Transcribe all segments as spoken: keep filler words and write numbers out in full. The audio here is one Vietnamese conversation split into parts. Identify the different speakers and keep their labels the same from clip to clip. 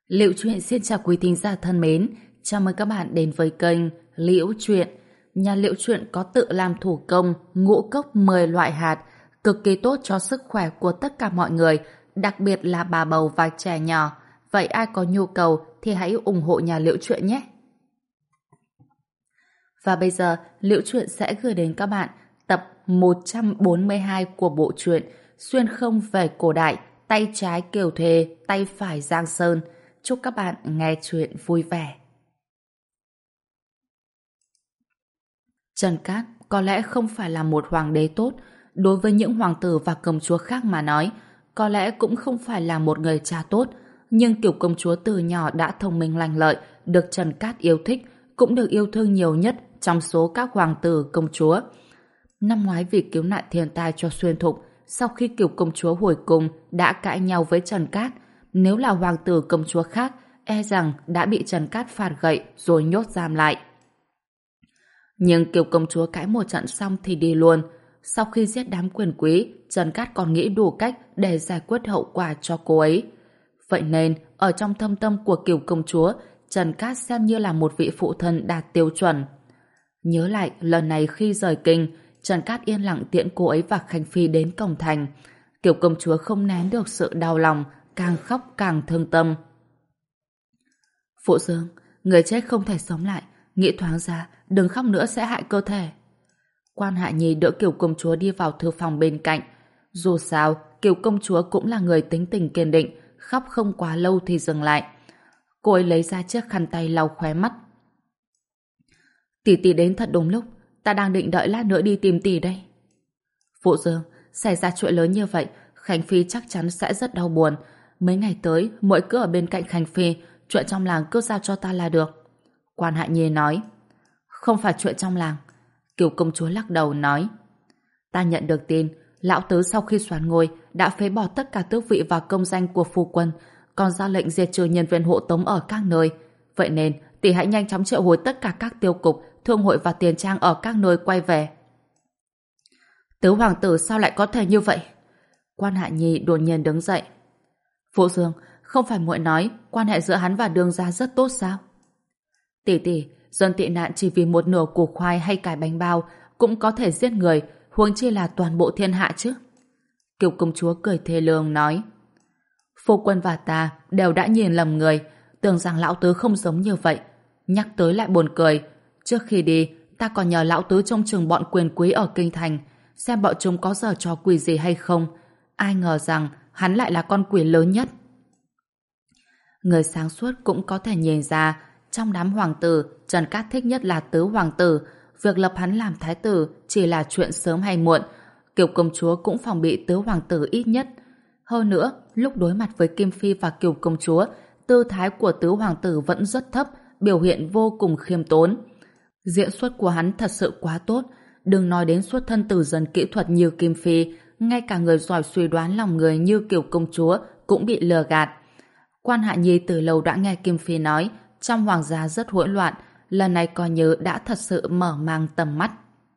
Speaker 1: Liễu Chuyện xin chào quý thính giả thân mến, chào mừng các bạn đến với kênh Liễu Chuyện. Nhà Liễu Chuyện có tự làm thủ công ngũ cốc mười loại hạt, cực kỳ tốt cho sức khỏe của tất cả mọi người, đặc biệt là bà bầu và trẻ nhỏ. Vậy ai có nhu cầu thì hãy ủng hộ nhà Liễu Chuyện nhé. Và bây giờ, Liễu Chuyện sẽ gửi đến các bạn tập một trăm bốn mươi hai của bộ truyện Xuyên không về cổ đại, tay trái Kiều Thề, tay phải Giang Sơn. Chúc các bạn nghe chuyện vui vẻ. Trần Cát có lẽ không phải là một hoàng đế tốt, đối với những hoàng tử và công chúa khác mà nói, có lẽ cũng không phải là một người cha tốt, nhưng Kiều công chúa từ nhỏ đã thông minh lanh lợi, được Trần Cát yêu thích, cũng được yêu thương nhiều nhất trong số các hoàng tử công chúa. Năm ngoái vì cứu nạn thiên tai cho Xuyên Thục, sau khi Kiều công chúa hồi cung đã cãi nhau với Trần Cát, nếu là hoàng tử công chúa khác, e rằng đã bị Trần Cát phạt gậy rồi nhốt giam lại. Nhưng Kiều công chúa cãi một trận xong thì đi luôn. Sau khi giết đám quyền quý, Trần Cát còn nghĩ đủ cách để giải quyết hậu quả cho cô ấy. Vậy nên, ở trong thâm tâm của Kiều công chúa, Trần Cát xem như là một vị phụ thân đạt tiêu chuẩn. Nhớ lại lần này khi rời kinh, Trần Cát yên lặng tiễn cô ấy và Khanh Phi đến cổng thành. Kiều công chúa không nén được sự đau lòng, càng khóc càng thương tâm. Phụ Dương, người chết không thể sống lại, nghĩ thoáng ra, đừng khóc nữa sẽ hại cơ thể. Quan Hạ Nhi đỡ Kiều công chúa đi vào thư phòng bên cạnh. Dù sao, Kiều công chúa cũng là người tính tình kiên định, khóc không quá lâu thì dừng lại. Cô ấy lấy ra chiếc khăn tay lau khóe mắt. Tỷ tỷ đến thật đúng lúc, ta đang định đợi lát nữa đi tìm tỷ đây. Phụ Dương, xảy ra chuyện lớn như vậy, Khánh Phi chắc chắn sẽ rất đau buồn. Mấy ngày tới, muội cứ ở bên cạnh Khánh Phi, chuyện trong làng cứ giao cho ta là được. Quan Hạ Nhi nói. Không phải chuyện trong làng. Kiều công chúa lắc đầu nói. Ta nhận được tin, lão tứ sau khi soán ngôi đã phế bỏ tất cả tước vị và công danh của phu quân, còn ra lệnh diệt trừ nhân viên hộ tống ở các nơi. Vậy nên, tỷ hãy nhanh chóng triệu hồi tất cả các tiêu cục, thương hội và tiền trang ở các nơi quay về. Tứ hoàng tử sao lại có thể như vậy? Quan Hạ Nhi đột nhiên đứng dậy. Phụ Dương, không phải muội nói quan hệ giữa hắn và Đường gia rất tốt sao? Tỷ tỷ, dân tị nạn chỉ vì một nửa củ khoai hay cải bánh bao cũng có thể giết người, huống chi là toàn bộ thiên hạ chứ? Kiều công chúa cười thê lương nói. Phu quân và ta đều đã nhìn lầm người, tưởng rằng lão tứ không giống như vậy. Nhắc tới lại buồn cười. Trước khi đi, ta còn nhờ lão tứ trông chừng bọn quyền quý ở kinh thành, xem bọn chúng có giở trò quỷ gì hay không. Ai ngờ rằng hắn lại là con quỷ lớn nhất. Người sáng suốt cũng có thể nhìn ra, trong đám hoàng tử, Trần Cát thích nhất là tứ hoàng tử. Việc lập hắn làm thái tử chỉ là chuyện sớm hay muộn. Kiều công chúa cũng phòng bị tứ hoàng tử ít nhất. Hơn nữa, lúc đối mặt với Kim Phi và Kiều công chúa, tư thái của tứ hoàng tử vẫn rất thấp, biểu hiện vô cùng khiêm tốn. Diễn xuất của hắn thật sự quá tốt. Đừng nói đến xuất thân từ dân kỹ thuật như Kim Phi, ngay cả người giỏi suy đoán lòng người như Kiều công chúa cũng bị lừa gạt. Quan Hạ Nhi từ lâu đã nghe Kim Phi nói trong hoàng gia rất hỗn loạn, lần này coi như đã thật sự mở mang tầm mắt.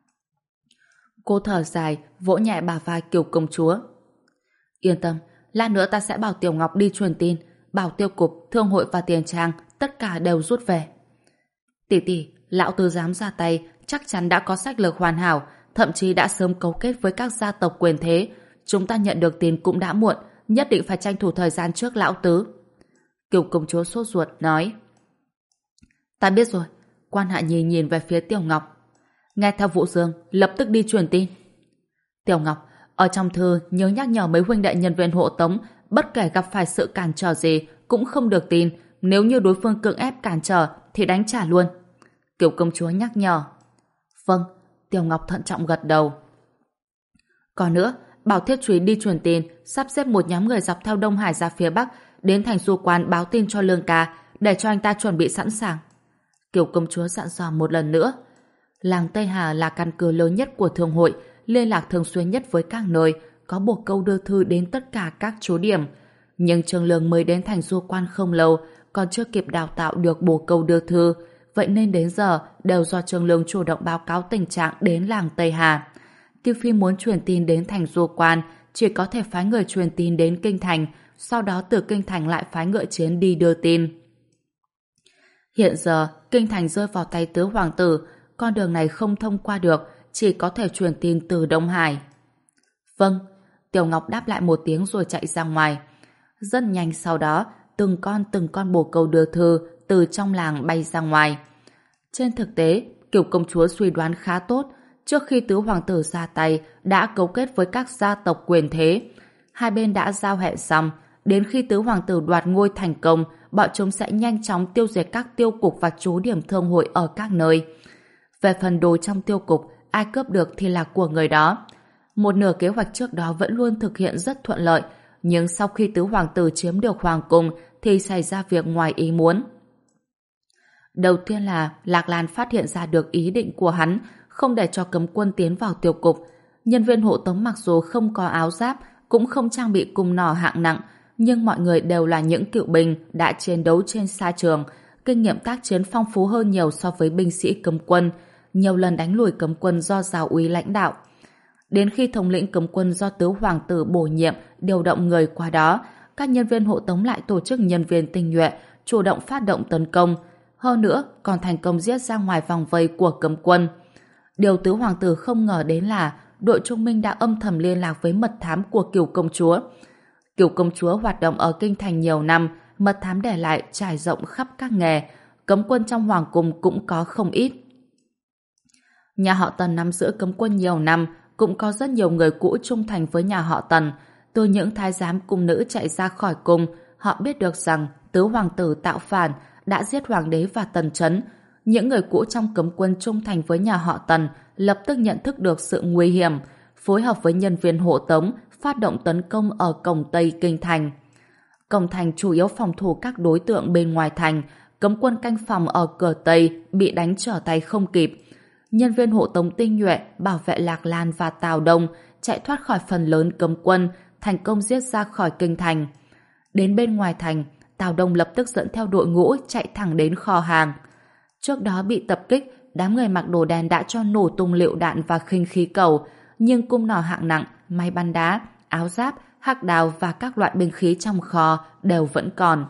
Speaker 1: Cô thở dài, vỗ nhẹ bả vai Kiều công chúa. Yên tâm, lát nữa ta sẽ bảo Tiểu Ngọc đi truyền tin, bảo tiêu cục, thương hội và tiền trang tất cả đều rút về. Tỷ tỷ, lão tứ dám ra tay, chắc chắn đã có sách lược hoàn hảo, thậm chí đã sớm cấu kết với các gia tộc quyền thế. Chúng ta nhận được tin cũng đã muộn, nhất định phải tranh thủ thời gian trước lão tứ. Kiều công chúa sốt ruột nói. Ta biết rồi. Quan Hạ Nhi nhìn về phía Tiểu Ngọc. Nghe theo Vũ Dương, lập tức đi truyền tin. Tiểu Ngọc, ở trong thư nhớ nhắc nhở mấy huynh đệ nhân viên hộ tống, bất kể gặp phải sự cản trở gì cũng không được tin, nếu như đối phương cưỡng ép cản trở thì đánh trả luôn. Kiều công chúa nhắc nhở. Vâng. Tiểu Ngọc thận trọng gật đầu. Còn nữa, bảo Thiết Chúy đi truyền tin, sắp xếp một nhóm người dọc theo Đông Hải ra phía Bắc, đến thành Du Quan báo tin cho Lương Ca, để cho anh ta chuẩn bị sẵn sàng. Kiều công chúa dặn dò một lần nữa. Làng Tây Hà là căn cứ lớn nhất của thương hội, liên lạc thường xuyên nhất với các nơi, có buộc câu đưa thư đến tất cả các chỗ điểm. Nhưng Trương Lương mới đến thành Du Quan không lâu, còn chưa kịp đào tạo được bổ câu đưa thư, vậy nên đến giờ đều do Trương Lương chủ động báo cáo tình trạng đến làng Tây Hà. Tiêu Phi muốn truyền tin đến thành Du Quan, chỉ có thể phái người truyền tin đến kinh thành, sau đó từ kinh thành lại phái ngựa chiến đi đưa tin. Hiện giờ, kinh thành rơi vào tay tứ hoàng tử, con đường này không thông qua được, chỉ có thể truyền tin từ Đông Hải. Vâng, Tiểu Ngọc đáp lại một tiếng rồi chạy ra ngoài. Rất nhanh sau đó, từng con từng con bồ câu đưa thư từ trong làng bay ra ngoài. Trên thực tế, Kiều công chúa suy đoán khá tốt, trước khi tứ hoàng tử ra tay đã cấu kết với các gia tộc quyền thế. Hai bên đã giao hẹn xong, đến khi tứ hoàng tử đoạt ngôi thành công, bọn chúng sẽ nhanh chóng tiêu diệt các tiêu cục và trú điểm thương hội ở các nơi. Về phần đồ trong tiêu cục, ai cướp được thì là của người đó. Một nửa kế hoạch trước đó vẫn luôn thực hiện rất thuận lợi, nhưng sau khi tứ hoàng tử chiếm được hoàng cung thì xảy ra việc ngoài ý muốn. Đầu tiên là Lạc Lan phát hiện ra được ý định của hắn, không để cho cấm quân tiến vào tiêu cục. Nhân viên hộ tống mặc dù không có áo giáp, cũng không trang bị cung nỏ hạng nặng, nhưng mọi người đều là những cựu binh đã chiến đấu trên sa trường, kinh nghiệm tác chiến phong phú hơn nhiều so với binh sĩ cấm quân, nhiều lần đánh lùi cấm quân do giáo úy lãnh đạo. Đến khi thống lĩnh cấm quân do tứ hoàng tử bổ nhiệm điều động người qua đó, các nhân viên hộ tống lại tổ chức nhân viên tinh nhuệ, chủ động phát động tấn công. Hơn nữa, còn thành công giết ra ngoài vòng vây của cấm quân. Điều tứ hoàng tử không ngờ đến là đội Trung Minh đã âm thầm liên lạc với mật thám của Kiều công chúa. Kiều công chúa hoạt động ở kinh thành nhiều năm, mật thám để lại trải rộng khắp các nghề, cấm quân trong hoàng cung cũng có không ít. Nhà họ Tần nắm giữ cấm quân nhiều năm, cũng có rất nhiều người cũ trung thành với nhà họ Tần. Từ những thái giám cung nữ chạy ra khỏi cung, họ biết được rằng tứ hoàng tử tạo phản đã giết hoàng đế và Tần Chấn. Những người cũ trong cấm quân trung thành với nhà họ Tần lập tức nhận thức được sự nguy hiểm, phối hợp với nhân viên hộ tống phát động tấn công ở cổng Tây Kinh thành. Cổng thành chủ yếu phòng thủ các đối tượng bên ngoài thành, cấm quân canh phòng ở cửa Tây bị đánh trở tay không kịp. Nhân viên hộ tống tinh nhuệ bảo vệ Lạc Lan và Tào Đông chạy thoát khỏi phần lớn cấm quân, thành công giết ra khỏi kinh thành. Đến bên ngoài thành, Tào Đông lập tức dẫn theo đội ngũ chạy thẳng đến kho hàng. Trước đó bị tập kích, đám người mặc đồ đen đã cho nổ tung lựu đạn và khinh khí cầu, nhưng cung nỏ hạng nặng, máy bắn đá, áo giáp, hắc đào và các loại binh khí trong kho đều vẫn còn.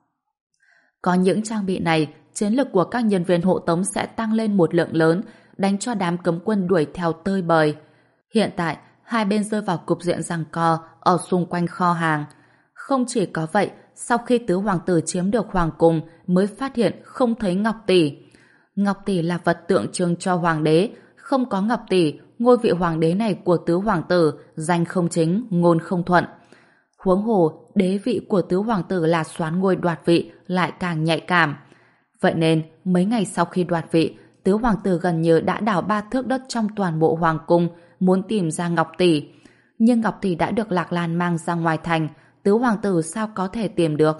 Speaker 1: Có những trang bị này, chiến lực của các nhân viên hộ tống sẽ tăng lên một lượng lớn, đánh cho đám cấm quân đuổi theo tơi bời. Hiện tại, hai bên rơi vào cục diện giằng co ở xung quanh kho hàng. Không chỉ có vậy, sau khi tứ hoàng tử chiếm được hoàng cung mới phát hiện không thấy Ngọc Tỷ. Ngọc Tỷ là vật tượng trưng cho hoàng đế, không có Ngọc Tỷ, ngôi vị hoàng đế này của tứ hoàng tử danh không chính, ngôn không thuận. Huống hồ, đế vị của tứ hoàng tử là soán ngôi đoạt vị lại càng nhạy cảm. Vậy nên, mấy ngày sau khi đoạt vị, tứ hoàng tử gần như đã đào ba thước đất trong toàn bộ hoàng cung, muốn tìm ra Ngọc Tỷ. Nhưng Ngọc Tỷ đã được Lạc Lan mang ra ngoài thành, tứ hoàng tử sao có thể tìm được?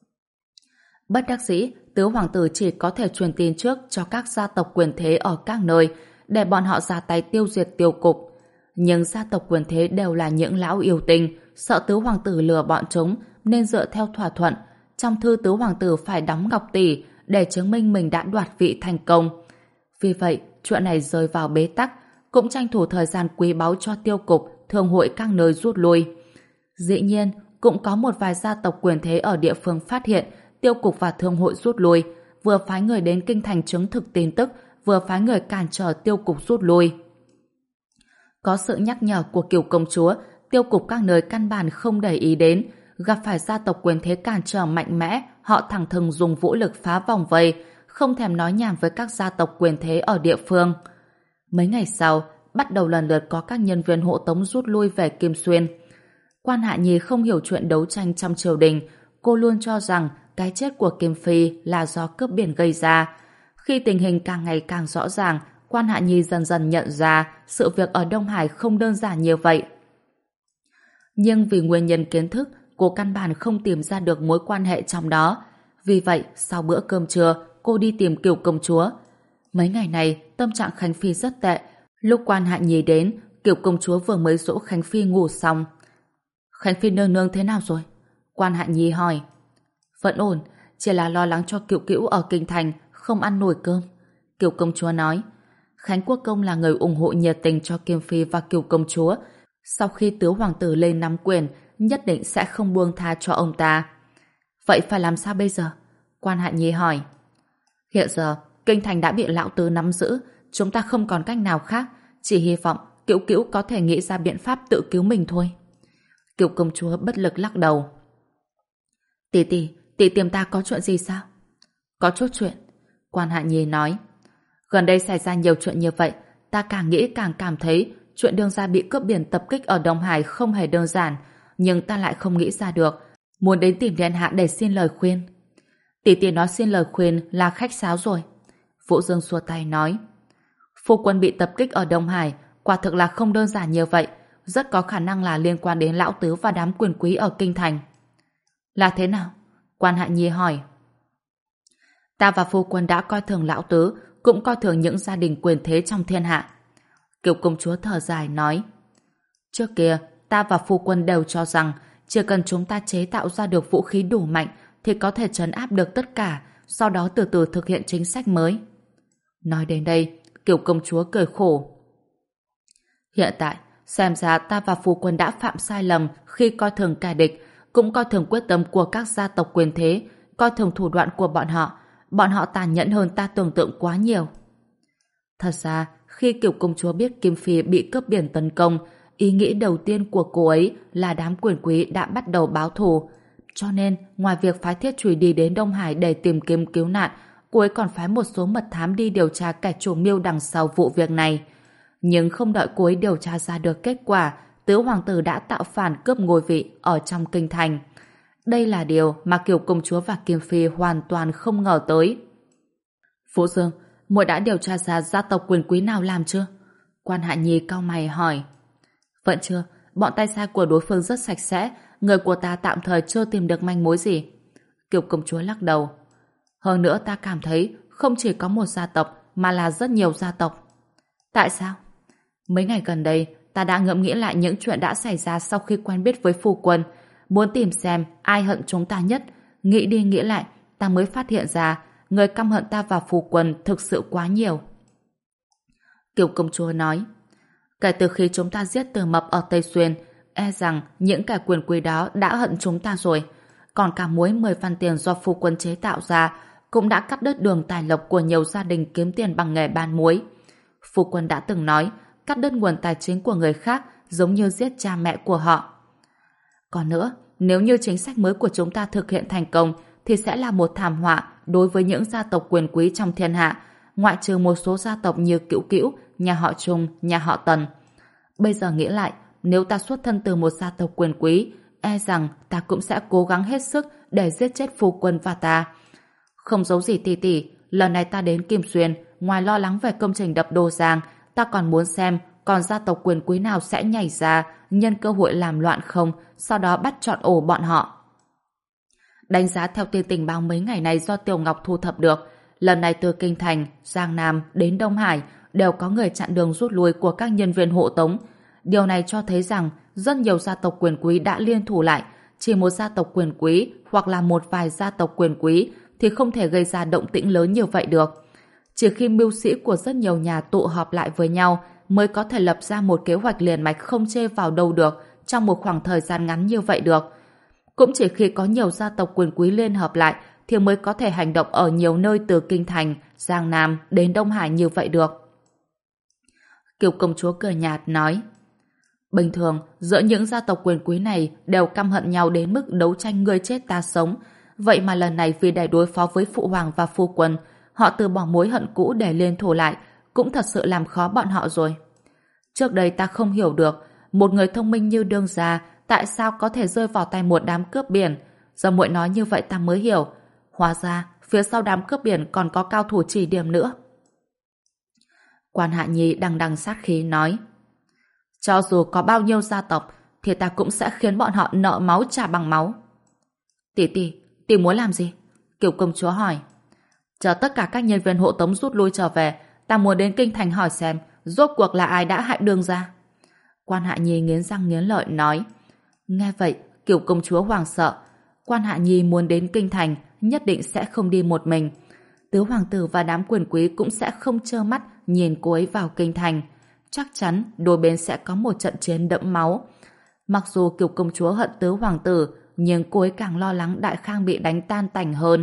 Speaker 1: Bất đắc dĩ, tứ hoàng tử chỉ có thể truyền tin trước cho các gia tộc quyền thế ở các nơi, để bọn họ ra tay tiêu diệt tiêu cục. Nhưng gia tộc quyền thế đều là những lão yêu tinh, sợ tứ hoàng tử lừa bọn chúng, nên dựa theo thỏa thuận. Trong thư tứ hoàng tử phải đóng Ngọc Tỷ để chứng minh mình đã đoạt vị thành công. Vì vậy, chuyện này rơi vào bế tắc, cũng tranh thủ thời gian quý báu cho tiêu cục, thương hội các nơi rút lui. Dĩ nhiên, cũng có một vài gia tộc quyền thế ở địa phương phát hiện tiêu cục và thương hội rút lui, vừa phái người đến kinh thành chứng thực tin tức, vừa phái người cản trở tiêu cục rút lui. Có sự nhắc nhở của Kiều công chúa, tiêu cục các nơi căn bản không để ý đến, gặp phải gia tộc quyền thế cản trở mạnh mẽ, họ thẳng thừng dùng vũ lực phá vòng vây, không thèm nói nhảm với các gia tộc quyền thế ở địa phương. Mấy ngày sau, bắt đầu lần lượt có các nhân viên hộ tống rút lui về Kim Xuyên. Quan Hạ Nhi không hiểu chuyện đấu tranh trong triều đình, cô luôn cho rằng cái chết của Kim Phi là do cướp biển gây ra. Khi tình hình càng ngày càng rõ ràng, Quan Hạ Nhi dần dần nhận ra sự việc ở Đông Hải không đơn giản như vậy. Nhưng vì nguyên nhân kiến thức, cô căn bản không tìm ra được mối quan hệ trong đó. Vì vậy, sau bữa cơm trưa, cô đi tìm Kiều công chúa. Mấy ngày này, tâm trạng Khánh Phi rất tệ. Lúc Quan Hạ Nhi đến, Kiều công chúa vừa mới dỗ Khánh Phi ngủ xong. Khánh Phi nương nương thế nào rồi? Quan Hạ Nhi hỏi. Vẫn ổn, chỉ là lo lắng cho Cửu Cửu ở kinh thành không ăn nổi cơm. Kiều công chúa nói. Khánh Quốc công là người ủng hộ nhiệt tình cho Kim Phi và Kiều công chúa. Sau khi tứ hoàng tử lên nắm quyền, nhất định sẽ không buông tha cho ông ta. Vậy phải làm sao bây giờ? Quan Hạ Nhi hỏi. Hiện giờ, kinh thành đã bị lão tứ nắm giữ, chúng ta không còn cách nào khác, chỉ hy vọng Cửu Cửu có thể nghĩ ra biện pháp tự cứu mình thôi. Cửu công chúa bất lực lắc đầu. Tỷ tỷ, tỷ tìm ta có chuyện gì sao? Có chút chuyện. Quan Hạ Nhi nói. Gần đây xảy ra nhiều chuyện như vậy, ta càng nghĩ càng cảm thấy chuyện đương gia bị cướp biển tập kích ở Đông Hải không hề đơn giản, nhưng ta lại không nghĩ ra được, muốn đến tìm điện hạ để xin lời khuyên. Tỷ tỷ nói xin lời khuyên là khách sáo rồi. Vũ Dương xua tay nói. Phu quân bị tập kích ở Đông Hải, quả thực là không đơn giản như vậy, rất có khả năng là liên quan đến lão tứ và đám quyền quý ở kinh thành. Là thế nào? Quan Hạ Nhi hỏi. Ta và phu quân đã coi thường lão tứ, cũng coi thường những gia đình quyền thế trong thiên hạ. Kiều công chúa thở dài nói. Trước kia, ta và phu quân đều cho rằng chỉ cần chúng ta chế tạo ra được vũ khí đủ mạnh thì có thể trấn áp được tất cả, sau đó từ từ thực hiện chính sách mới. Nói đến đây, Kiều công chúa cười khổ. Hiện tại, xem ra ta và phu quân đã phạm sai lầm khi coi thường kẻ địch, cũng coi thường quyết tâm của các gia tộc quyền thế, coi thường thủ đoạn của bọn họ. Bọn họ tàn nhẫn hơn ta tưởng tượng quá nhiều. Thật ra, khi Kiều công chúa biết Kim Phi bị cướp biển tấn công, ý nghĩ đầu tiên của cô ấy là đám quyền quý đã bắt đầu báo thù. Cho nên, ngoài việc phái thiết chùy đi đến Đông Hải để tìm kiếm cứu nạn, cô ấy còn phái một số mật thám đi điều tra kẻ chủ mưu đằng sau vụ việc này. Nhưng không đợi cô ấy điều tra ra được kết quả, tứ hoàng tử đã tạo phản cướp ngôi vị ở trong kinh thành. Đây là điều mà Kiều công chúa và Kim Phi hoàn toàn không ngờ tới. Vũ Dương, muội đã điều tra ra gia tộc quyền quý nào làm chưa? Quan Hạ Nhi cau mày hỏi. Vẫn chưa, bọn tay sai của đối phương rất sạch sẽ, người của ta tạm thời chưa tìm được manh mối gì. Kiều công chúa lắc đầu. Hơn nữa ta cảm thấy không chỉ có một gia tộc mà là rất nhiều gia tộc. Tại sao? Mấy ngày gần đây ta đã ngẫm nghĩ lại những chuyện đã xảy ra sau khi quen biết với phu quân, muốn tìm xem ai hận chúng ta nhất. Nghĩ đi nghĩ lại, ta mới phát hiện ra người căm hận ta và phu quân thực sự quá nhiều. Kiều công chúa nói. Kể từ khi chúng ta giết Từ Mập ở Tây Xuyên, e rằng những kẻ quyền quý đó đã hận chúng ta rồi. Còn cả muối mười văn tiền do phu quân chế tạo ra cũng đã cắt đứt đường tài lộc của nhiều gia đình kiếm tiền bằng nghề bán muối. Phu quân đã từng nói cắt đứt nguồn tài chính của người khác giống như giết cha mẹ của họ. Còn nữa, nếu như chính sách mới của chúng ta thực hiện thành công thì sẽ là một thảm họa đối với những gia tộc quyền quý trong thiên hạ, ngoại trừ một số gia tộc như Cửu Cửu, nhà họ Trung, nhà họ Tần. Bây giờ nghĩ lại, nếu ta xuất thân từ một gia tộc quyền quý, e rằng ta cũng sẽ cố gắng hết sức để giết chết phu quân và ta. Không giấu gì tỷ tỷ, lần này ta đến Kim Xuyên, ngoài lo lắng về công trình đập Đô Giang, ta còn muốn xem còn gia tộc quyền quý nào sẽ nhảy ra nhân cơ hội làm loạn không, sau đó bắt trọn ổ bọn họ. Đánh giá theo tin tình báo mấy ngày này do Tiểu Ngọc thu thập được, lần này từ Kinh Thành, Giang Nam đến Đông Hải đều có người chặn đường rút lui của các nhân viên hộ tống. Điều này cho thấy rằng rất nhiều gia tộc quyền quý đã liên thủ lại. Chỉ một gia tộc quyền quý hoặc là một vài gia tộc quyền quý thì không thể gây ra động tĩnh lớn như vậy được. Chỉ khi mưu sĩ của rất nhiều nhà tụ họp lại với nhau mới có thể lập ra một kế hoạch liền mạch không chê vào đâu được trong một khoảng thời gian ngắn như vậy được. Cũng chỉ khi có nhiều gia tộc quyền quý liên hợp lại thì mới có thể hành động ở nhiều nơi từ Kinh Thành, Giang Nam đến Đông Hải như vậy được. Kiều công chúa cười nhạt nói: bình thường, giữa những gia tộc quyền quý này đều căm hận nhau đến mức đấu tranh ngươi chết ta sống. Vậy mà lần này vì để đối phó với phụ hoàng và phu quân, họ từ bỏ mối hận cũ để liên thủ lại, cũng thật sự làm khó bọn họ rồi. Trước đây ta không hiểu được, một người thông minh như đương gia tại sao có thể rơi vào tay một đám cướp biển. Giờ muội nói như vậy ta mới hiểu. Hóa ra, phía sau đám cướp biển còn có cao thủ chỉ điểm nữa. Quan Hạ Nhi đằng đằng sát khí nói: cho dù có bao nhiêu gia tộc thì ta cũng sẽ khiến bọn họ nợ máu trả bằng máu. Tỷ tỷ, tỷ muốn làm gì? Kiều công chúa hỏi. Chờ tất cả các nhân viên hộ tống rút lui trở về, ta muốn đến Kinh Thành hỏi xem rốt cuộc là ai đã hại đương gia. Quan Hạ Nhi nghiến răng nghiến lợi nói. Nghe vậy, Kiều công chúa hoảng sợ. Quan Hạ Nhi muốn đến Kinh Thành nhất định sẽ không đi một mình. Tứ hoàng tử và đám quyền quý cũng sẽ không trơ mắt nhìn cô ấy vào Kinh Thành. chắc chắn đôi bên sẽ có một trận chiến đẫm máu. Mặc dù Kiều công chúa hận tứ hoàng tử, nhưng cô ấy càng lo lắng Đại Khang bị đánh tan tành hơn.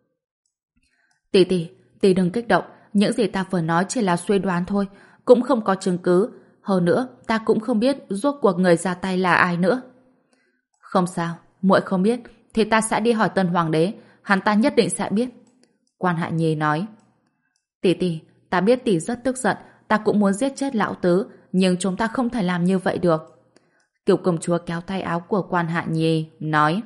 Speaker 1: Tỷ tỷ, tỷ đừng kích động, những gì ta vừa nói chỉ là suy đoán thôi, cũng không có chứng cứ. Hơn nữa, ta cũng không biết rốt cuộc người ra tay là ai nữa. Không sao, muội không biết, thì ta sẽ đi hỏi Tân Hoàng đế, hắn ta nhất định sẽ biết. Quan Hạ Nhi nói. Tỷ tỷ, ta biết tỷ rất tức giận, ta cũng muốn giết chết lão tứ, nhưng chúng ta không thể làm như vậy được. Kiều công chúa kéo tay áo của Quan Hạ Nhi, nói.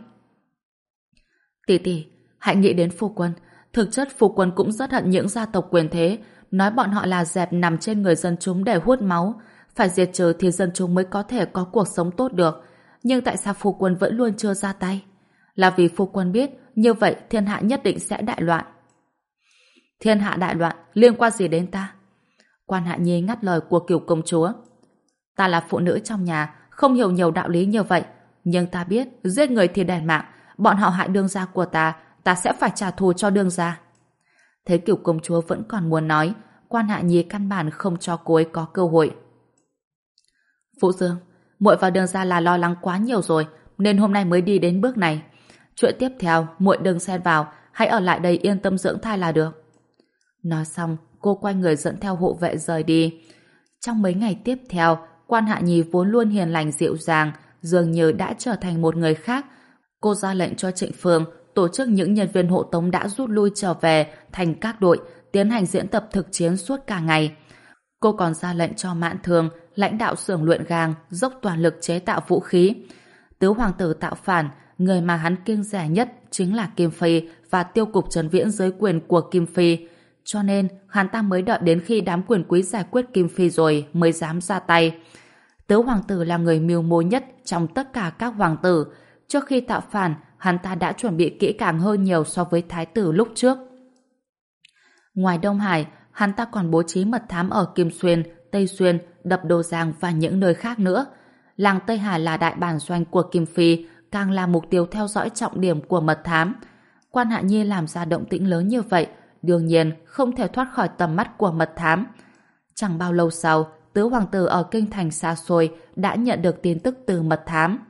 Speaker 1: Tỷ tỷ, hãy nghĩ đến phu quân. Thực chất phu quân cũng rất hận những gia tộc quyền thế, nói bọn họ là dẹp nằm trên người dân chúng để hút máu. Phải diệt trừ thì dân chúng mới có thể có cuộc sống tốt được. Nhưng tại sao phu quân vẫn luôn chưa ra tay? Là vì phu quân biết như vậy thiên hạ nhất định sẽ đại loạn. Thiên hạ đại loạn liên quan gì đến ta? Quan Hạ Nhi ngắt lời của Kiều công chúa. Ta là phụ nữ trong nhà, không hiểu nhiều đạo lý như vậy, nhưng ta biết giết người thì đền mạng, bọn họ hại đương gia của ta, ta sẽ phải trả thù cho đương gia. Thấy Kiều công chúa vẫn còn muốn nói, Quan Hạ Nhi căn bản không cho cô ấy có cơ hội. Phụ Dương, muội và đương gia là lo lắng quá nhiều rồi, nên hôm nay mới đi đến bước này. Chuyện tiếp theo, muội đừng xen vào, hãy ở lại đây yên tâm dưỡng thai là được. Nói xong, cô quay người dẫn theo hộ vệ rời đi. Trong mấy ngày tiếp theo, Quan Hạ Nhi vốn luôn hiền lành dịu dàng, dường như đã trở thành một người khác. Cô ra lệnh cho Trịnh Phương tổ chức những nhân viên hộ tống đã rút lui trở về thành các đội, tiến hành diễn tập thực chiến suốt cả ngày. Cô còn ra lệnh cho Mạn Thường lãnh đạo xưởng luyện gang, dốc toàn lực chế tạo vũ khí. Tứ hoàng tử tạo phản, người mà hắn kiêng rẻ nhất chính là Kim Phi và tiêu cục Trần Viễn dưới quyền của Kim Phi. Cho nên, hắn ta mới đợi đến khi đám quyền quý giải quyết Kim Phi rồi mới dám ra tay. Tứ hoàng tử là người mưu mô nhất trong tất cả các hoàng tử. Trước khi tạo phản, hắn ta đã chuẩn bị kỹ càng hơn nhiều so với thái tử lúc trước. Ngoài Đông Hải, hắn ta còn bố trí mật thám ở Kim Xuyên, Tây Xuyên, Đập Đô Giang và những nơi khác nữa. Làng Tây Hà là đại bản doanh của Kim Phi, càng là mục tiêu theo dõi trọng điểm của mật thám. Quan Hạ Nhi làm ra động tĩnh lớn như vậy, đương nhiên không thể thoát khỏi tầm mắt của mật thám. Chẳng bao lâu sau, tứ hoàng tử ở kinh thành xa xôi đã nhận được tin tức từ mật thám.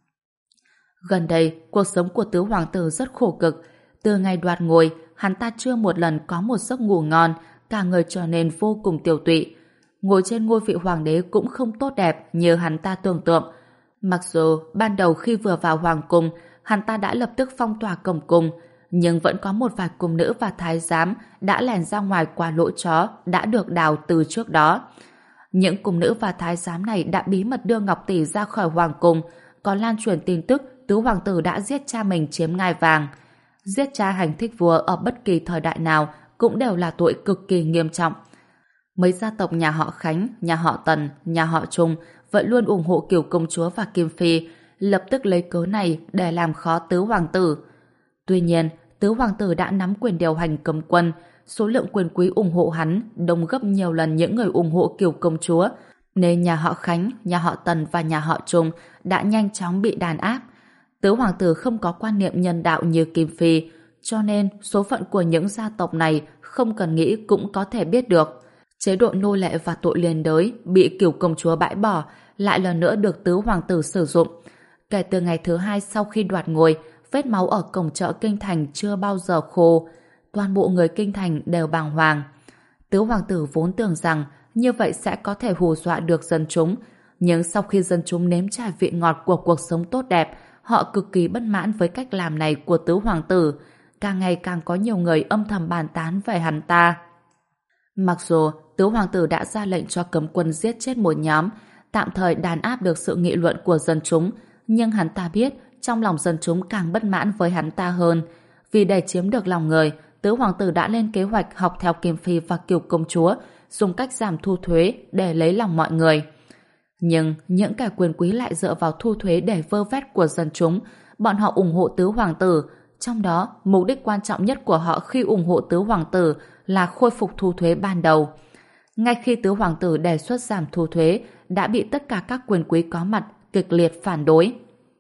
Speaker 1: Gần đây, cuộc sống của tứ hoàng tử rất khổ cực. Từ ngày đoạt ngôi, hắn ta chưa một lần có một giấc ngủ ngon, cả người trở nên vô cùng tiều tụy. Ngồi trên ngôi vị hoàng đế cũng không tốt đẹp như hắn ta tưởng tượng. Mặc dù ban đầu khi vừa vào hoàng cung, hắn ta đã lập tức phong tỏa cổng cung, nhưng vẫn có một vài cung nữ và thái giám đã lèn ra ngoài qua lỗ chó đã được đào từ trước đó. Những cung nữ và thái giám này đã bí mật đưa Ngọc Tỷ ra khỏi hoàng cung, có lan truyền tin tức tứ hoàng tử đã giết cha mình chiếm ngai vàng. Giết cha hành thích vua ở bất kỳ thời đại nào cũng đều là tội cực kỳ nghiêm trọng. Mấy gia tộc nhà họ Khánh, nhà họ Tần, nhà họ Trung vẫn luôn ủng hộ Kiều công chúa và Kim Phi, lập tức lấy cớ này để làm khó tứ hoàng tử. Tuy nhiên, tứ hoàng tử đã nắm quyền điều hành cấm quân, số lượng quyền quý ủng hộ hắn đông gấp nhiều lần những người ủng hộ Kiều công chúa, nên nhà họ Khánh, nhà họ Tần và nhà họ Trung đã nhanh chóng bị đàn áp. Tứ hoàng tử không có quan niệm nhân đạo như Kim Phi, cho nên số phận của những gia tộc này không cần nghĩ cũng có thể biết được. Chế độ nô lệ và tội liên đới bị Kiều công chúa bãi bỏ, lại lần nữa được tứ hoàng tử sử dụng. Kể từ ngày thứ hai sau khi đoạt ngôi, vết máu ở cổng chợ kinh thành chưa bao giờ khô. Toàn bộ người kinh thành đều bàng hoàng. Tứ hoàng tử vốn tưởng rằng như vậy sẽ có thể hù dọa được dân chúng, nhưng sau khi dân chúng nếm trải vị ngọt của cuộc sống tốt đẹp, họ cực kỳ bất mãn với cách làm này của tứ hoàng tử. Càng ngày càng có nhiều người âm thầm bàn tán về hắn ta. Mặc dù tứ hoàng tử đã ra lệnh cho cấm quân giết chết một nhóm, tạm thời đàn áp được sự nghị luận của dân chúng, nhưng hắn ta biết trong lòng dân chúng càng bất mãn với hắn ta hơn. Vì để chiếm được lòng người, tứ hoàng tử đã lên kế hoạch học theo Kim Phi và Kiều công chúa, dùng cách giảm thu thuế để lấy lòng mọi người. Nhưng những kẻ quyền quý lại dựa vào thu thuế để vơ vét của dân chúng. Bọn họ ủng hộ tứ hoàng tử, trong đó mục đích quan trọng nhất của họ khi ủng hộ tứ hoàng tử là khôi phục thu thuế ban đầu. Ngay khi tứ hoàng tử đề xuất giảm thu thuế, đã bị tất cả các quyền quý có mặt kịch liệt phản đối.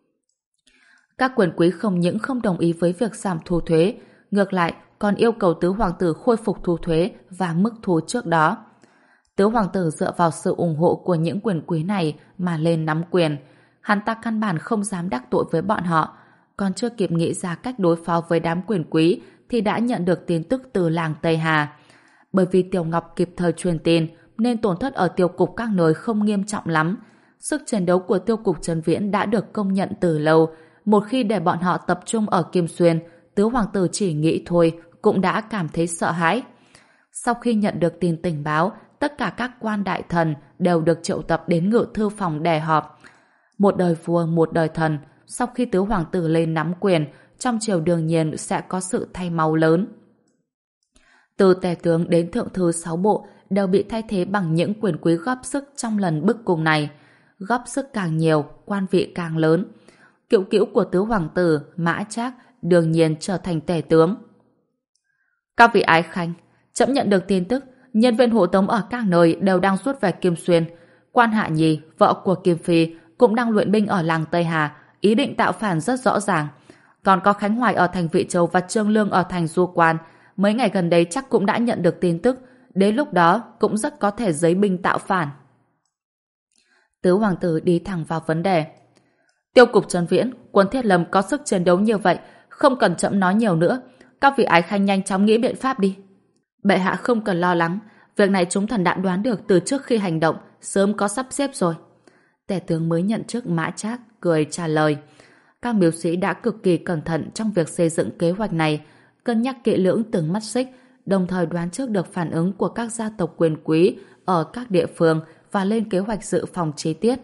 Speaker 1: Các quyền quý không những không đồng ý với việc giảm thu thuế, ngược lại còn yêu cầu tứ hoàng tử khôi phục thu thuế và mức thu trước đó. Tứ hoàng tử dựa vào sự ủng hộ của những quyền quý này mà lên nắm quyền. Hắn ta căn bản không dám đắc tội với bọn họ. Còn chưa kịp nghĩ ra cách đối phó với đám quyền quý thì đã nhận được tin tức từ làng Tây Hà. Bởi vì Tiểu Ngọc kịp thời truyền tin nên tổn thất ở tiêu cục các nơi không nghiêm trọng lắm. Sức chiến đấu của tiêu cục Trấn Viễn đã được công nhận từ lâu. Một khi để bọn họ tập trung ở Kim Xuyên, tứ hoàng tử chỉ nghĩ thôi cũng đã cảm thấy sợ hãi. Sau khi nhận được tin tình báo, tất cả các quan đại thần đều được triệu tập đến ngự thư phòng để họp. Một đời vua, một đời thần, sau khi tứ hoàng tử lên nắm quyền, trong triều đương nhiên sẽ có sự thay máu lớn. Từ tể tướng đến thượng thư sáu bộ đều bị thay thế bằng những quyền quý góp sức trong lần bức cung này. Góp sức càng nhiều, quan vị càng lớn. Cựu cữu của tứ hoàng tử, Mã Trác, đương nhiên trở thành tể tướng. Các vị ái khanh, trẫm nhận được tin tức, nhân viên hộ tống ở các nơi đều đang rút về Kim Xuyên. Quan Hạ Nhi, vợ của Kim Phi, cũng đang luyện binh ở làng Tây Hà, ý định tạo phản rất rõ ràng. Còn có Khánh Hoài ở thành Vị Châu và Trương Lương ở thành Du Quan, mấy ngày gần đây chắc cũng đã nhận được tin tức, đến lúc đó cũng rất có thể giấy binh tạo phản. Tứ hoàng tử đi thẳng vào vấn đề. Tiêu cục Trấn Viễn, quân Thiết Lâm có sức chiến đấu như vậy, không cần chậm nói nhiều nữa, các vị ái khanh nhanh chóng nghĩ biện pháp đi. Bệ hạ không cần lo lắng, việc này chúng thần đã đoán được từ trước khi hành động, sớm có sắp xếp rồi. Tể tướng mới nhận chức Mã Trác cười trả lời. Các mưu sĩ đã cực kỳ cẩn thận trong việc xây dựng kế hoạch này, cân nhắc kỹ lưỡng từng mắt xích, đồng thời đoán trước được phản ứng của các gia tộc quyền quý ở các địa phương và lên kế hoạch dự phòng chi tiết.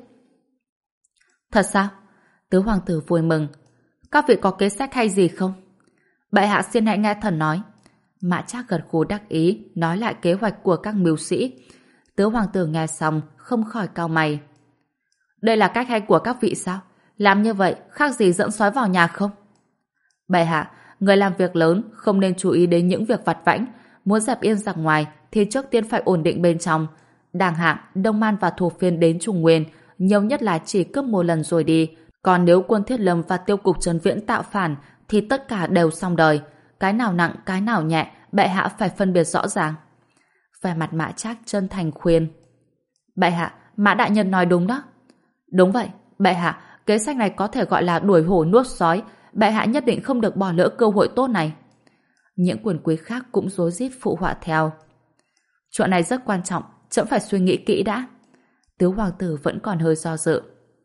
Speaker 1: Thật sao? Tứ hoàng tử vui mừng. Các vị có kế sách hay gì không? Bệ hạ xin hãy nghe thần nói. Mã Trác gật gù đắc ý, nói lại kế hoạch của các mưu sĩ. Tứ hoàng tử nghe xong, không khỏi cau mày. Đây là cách hay của các vị sao? Làm như vậy, khác gì dẫn sói vào nhà không? Bệ hạ, người làm việc lớn không nên chú ý đến những việc vặt vãnh. Muốn dẹp yên giặc ngoài thì trước tiên phải ổn định bên trong. Đàng Hạng, Đông Man và Thục Phiên đến Trung Nguyên, nhiều nhất là chỉ cướp một lần rồi đi. Còn nếu quân Thiết Lâm và tiêu cục Trấn Viễn tạo phản thì tất cả đều xong đời. Cái nào nặng, cái nào nhẹ, bệ hạ phải phân biệt rõ ràng. Vẻ mặt Mã Trác chân thành khuyên. Bệ hạ, Mã đại nhân nói đúng đó. Đúng vậy, bệ hạ, kế sách này có thể gọi là đuổi hổ nuốt sói. Bệ hạ nhất định không được bỏ lỡ cơ hội tốt này. Những quyền quý khác cũng rối rít phụ họa theo. Chuyện này rất quan trọng, trẫm phải suy nghĩ kỹ đã. Tứ hoàng tử vẫn còn hơi do dự.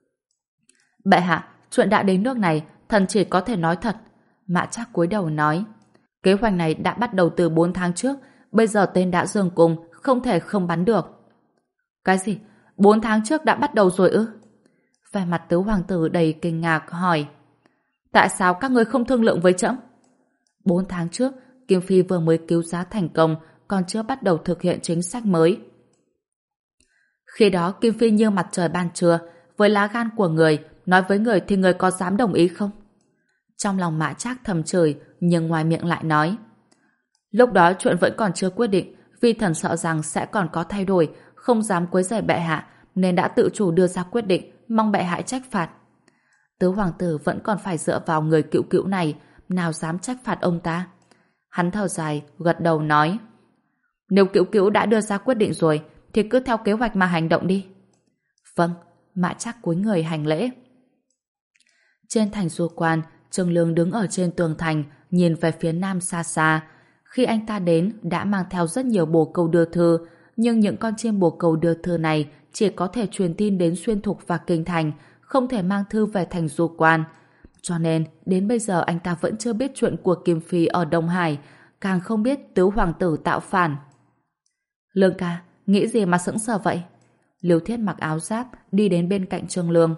Speaker 1: Bệ hạ, chuyện đã đến nước này, thần chỉ có thể nói thật. Mã Trác cúi đầu nói. Kế hoạch này đã bắt đầu từ bốn tháng trước, bây giờ tên đã dương cung, không thể không bắn được. Cái gì? Bốn tháng trước đã bắt đầu rồi ư? Vẻ mặt tứ hoàng tử đầy kinh ngạc hỏi. Tại sao các ngươi không thương lượng với trẫm? Bốn tháng trước, Kim Phi vừa mới cứu giá thành công, còn chưa bắt đầu thực hiện chính sách mới. Khi đó Kim Phi như mặt trời ban trưa, với lá gan của người, nói với người thì người có dám đồng ý không? Trong lòng Mã Trác thầm chửi, nhưng ngoài miệng lại nói. Lúc đó chuyện vẫn còn chưa quyết định, vì thần sợ rằng sẽ còn có thay đổi, không dám quấy rầy bệ hạ, nên đã tự chủ đưa ra quyết định, mong bệ hạ trách phạt. Tứ hoàng tử vẫn còn phải dựa vào người cựu cữu này, nào dám trách phạt ông ta. Hắn thở dài, gật đầu nói. Nếu cựu cữu đã đưa ra quyết định rồi, thì cứ theo kế hoạch mà hành động đi. Vâng, Mã Trác cúi người hành lễ. Trên thành Du Quan, Trương Lương đứng ở trên tường thành, nhìn về phía nam xa xa. Khi anh ta đến, đã mang theo rất nhiều bồ câu đưa thư, nhưng những con chim bồ câu đưa thư này chỉ có thể truyền tin đến Xuyên Thục và Kinh Thành, không thể mang thư về thành Du Quan. Cho nên, đến bây giờ anh ta vẫn chưa biết chuyện của Kim Phi ở Đông Hải, càng không biết tứ hoàng tử tạo phản. Lương ca, nghĩ gì mà sững sờ vậy? Liêu Thiết mặc áo giáp, đi đến bên cạnh Trương Lương.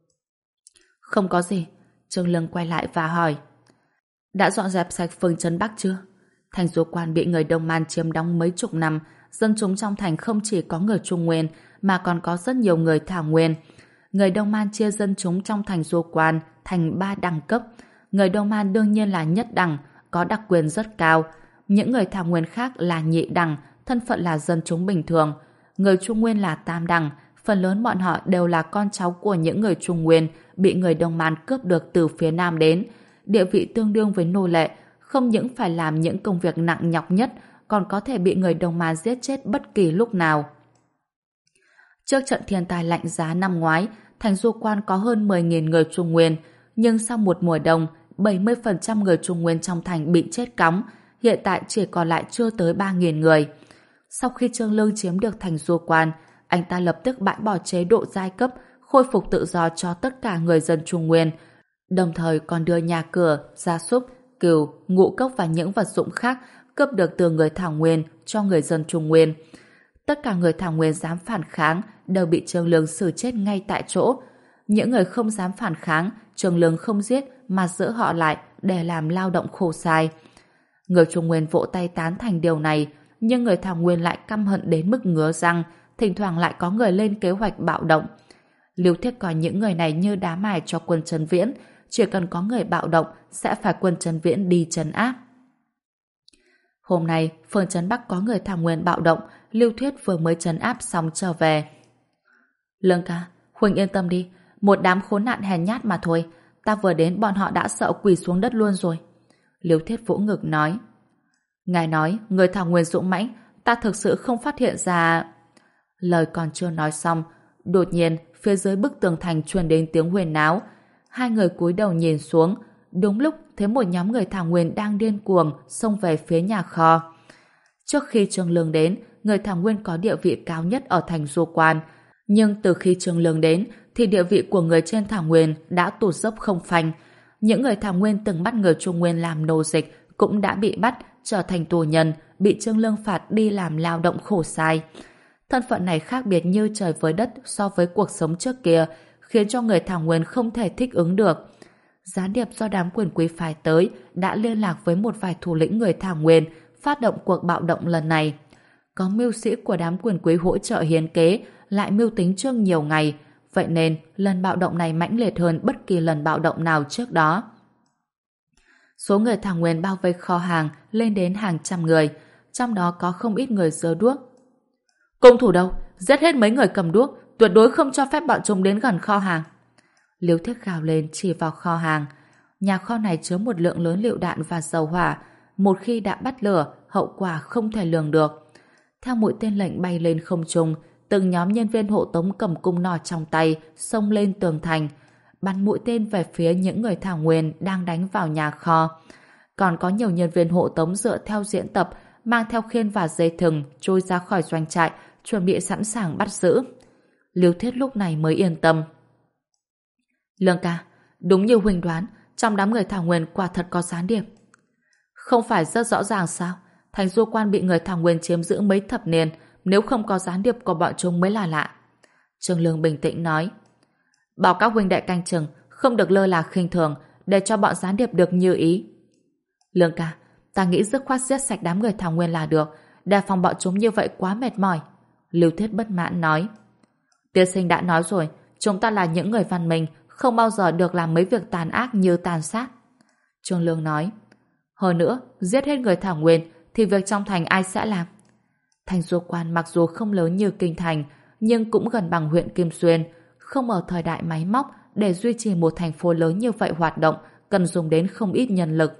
Speaker 1: Không có gì. Trương Lương quay lại và hỏi. Đã dọn dẹp sạch phường Trấn Bắc chưa? Thành Du Quan bị người Đông Man chiếm đóng mấy chục năm, dân chúng trong thành không chỉ có người Trung Nguyên, mà còn có rất nhiều người Thảo Nguyên. Người Đông Man chia dân chúng trong thành Du Quan thành ba đẳng cấp. Người Đông Man đương nhiên là nhất đẳng, có đặc quyền rất cao. Những người Thảo Nguyên khác là nhị đẳng, thân phận là dân chúng bình thường. Người Trung Nguyên là tam đẳng, phần lớn bọn họ đều là con cháu của những người Trung Nguyên bị người Đông Man cướp được từ phía Nam đến. Địa vị tương đương với nô lệ, không những phải làm những công việc nặng nhọc nhất, còn có thể bị người Đông Man giết chết bất kỳ lúc nào. Trước trận thiên tai lạnh giá năm ngoái, thành Du Quan có hơn mười nghìn người Trung Nguyên, nhưng sau một mùa đông, bảy mươi phần trăm người Trung Nguyên trong thành bị chết cóng, hiện tại chỉ còn lại chưa tới ba nghìn người. Sau khi Trương Lương chiếm được thành Du Quan, anh ta lập tức bãi bỏ chế độ giai cấp, khôi phục tự do cho tất cả người dân Trung Nguyên, đồng thời còn đưa nhà cửa, gia súc, cừu, ngũ cốc và những vật dụng khác cướp được từ người Thảo Nguyên cho người dân Trung Nguyên. Tất cả người Thảo Nguyên dám phản kháng đều bị Trương Lương xử chết ngay tại chỗ. Những người không dám phản kháng, Trương Lương không giết mà giữ họ lại để làm lao động khổ sai. Người Trung Nguyên vỗ tay tán thành điều này, nhưng người Thảo Nguyên lại căm hận đến mức ngứa răng, thỉnh thoảng lại có người lên kế hoạch bạo động. Lưu Thiết coi những người này như đá mài cho quân Trấn Viễn, chỉ cần có người bạo động sẽ phải quân Trấn Viễn đi trấn áp. Hôm nay, phường Trấn Bắc có người Thảo Nguyên bạo động, Lưu Thiết vừa mới trấn áp xong trở về. Lương ca, Huỳnh yên tâm đi, một đám khốn nạn hèn nhát mà thôi, ta vừa đến bọn họ đã sợ quỳ xuống đất luôn rồi. Lưu Thiết vỗ ngực nói. Ngài nói, người Thảo Nguyên dũng mãnh, ta thực sự không phát hiện ra... Lời còn chưa nói xong, đột nhiên phía dưới bức tường thành truyền đến tiếng huyên náo. Hai người cúi đầu nhìn xuống, đúng lúc thấy một nhóm người Thảo Nguyên đang điên cuồng xông về phía nhà kho. Trước khi Trương Lương đến, người Thảo Nguyên có địa vị cao nhất ở thành Du Quan, nhưng từ khi Trương Lương đến thì địa vị của người trên Thảo Nguyên đã tụt dốc không phanh. Những người Thảo Nguyên từng bắt người Trung Nguyên làm nô dịch cũng đã bị bắt trở thành tù nhân, bị Trương Lương phạt đi làm lao động khổ sai. Thân phận này khác biệt như trời với đất so với cuộc sống trước kia, khiến cho người Thảo Nguyên không thể thích ứng được. Gián điệp do đám quyền quý phái tới đã liên lạc với một vài thủ lĩnh người Thảo Nguyên phát động cuộc bạo động lần này. Có mưu sĩ của đám quyền quý hỗ trợ hiến kế, lại mưu tính trước nhiều ngày, vậy nên lần bạo động này mãnh liệt hơn bất kỳ lần bạo động nào trước đó. Số người Thảo Nguyên bao vây kho hàng lên đến hàng trăm người, trong đó có không ít người giơ đuốc. Công thủ đâu? Giết hết mấy người cầm đuốc, tuyệt đối không cho phép bọn chúng đến gần kho hàng. Liêu Thiết gào lên chỉ vào kho hàng. Nhà kho này chứa một lượng lớn lựu đạn và dầu hỏa, một khi đã bắt lửa, hậu quả không thể lường được. Theo mũi tên lệnh bay lên không trung, từng nhóm nhân viên hộ tống cầm cung nỏ trong tay xông lên tường thành, bắn mũi tên về phía những người Thảo Nguyên đang đánh vào nhà kho. Còn có nhiều nhân viên hộ tống dựa theo diễn tập, mang theo khiên và dây thừng trôi ra khỏi doanh trại, chuẩn bị sẵn sàng bắt giữ. Liêu Thiết lúc này mới yên tâm. Lương ca, đúng như Huỳnh đoán, trong đám người Thảo Nguyên quả thật có gián điệp. Không phải rất rõ ràng sao? Thành Du Quan bị người Thảo Nguyên chiếm giữ mấy thập niên, nếu không có gián điệp của bọn chúng mới là lạ. Trương Lương bình tĩnh nói. Bảo các huynh đệ canh chừng, không được lơ là khinh thường, để cho bọn gián điệp được như ý. Lương ca, ta nghĩ dứt khoát giết sạch đám người Thảo Nguyên là được, đề phòng bọn chúng như vậy quá mệt mỏi. Lưu Thiết bất mãn nói. Tiên sinh đã nói rồi, chúng ta là những người văn minh, không bao giờ được làm mấy việc tàn ác như tàn sát. Trương Lương nói. Hơn nữa, giết hết người Thảo Nguyên thì việc trong thành ai sẽ làm? Thành Du Quan mặc dù không lớn như kinh thành, nhưng cũng gần bằng huyện Kim Xuyên, không ở thời đại máy móc để duy trì một thành phố lớn như vậy hoạt động, cần dùng đến không ít nhân lực.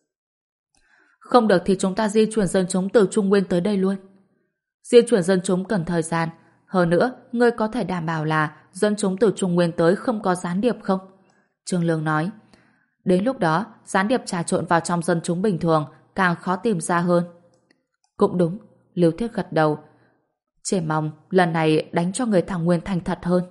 Speaker 1: Không được thì chúng ta di chuyển dân chúng từ Trung Nguyên tới đây luôn. Di chuyển dân chúng cần thời gian. Hơn nữa, ngươi có thể đảm bảo là dân chúng từ Trung Nguyên tới không có gián điệp không? Trương Lương nói. Đến lúc đó, gián điệp trà trộn vào trong dân chúng bình thường, càng khó tìm ra hơn. Cũng đúng, Lưu Thiết gật đầu. Chỉ mong lần này đánh cho người Thảo Nguyên thành thật hơn.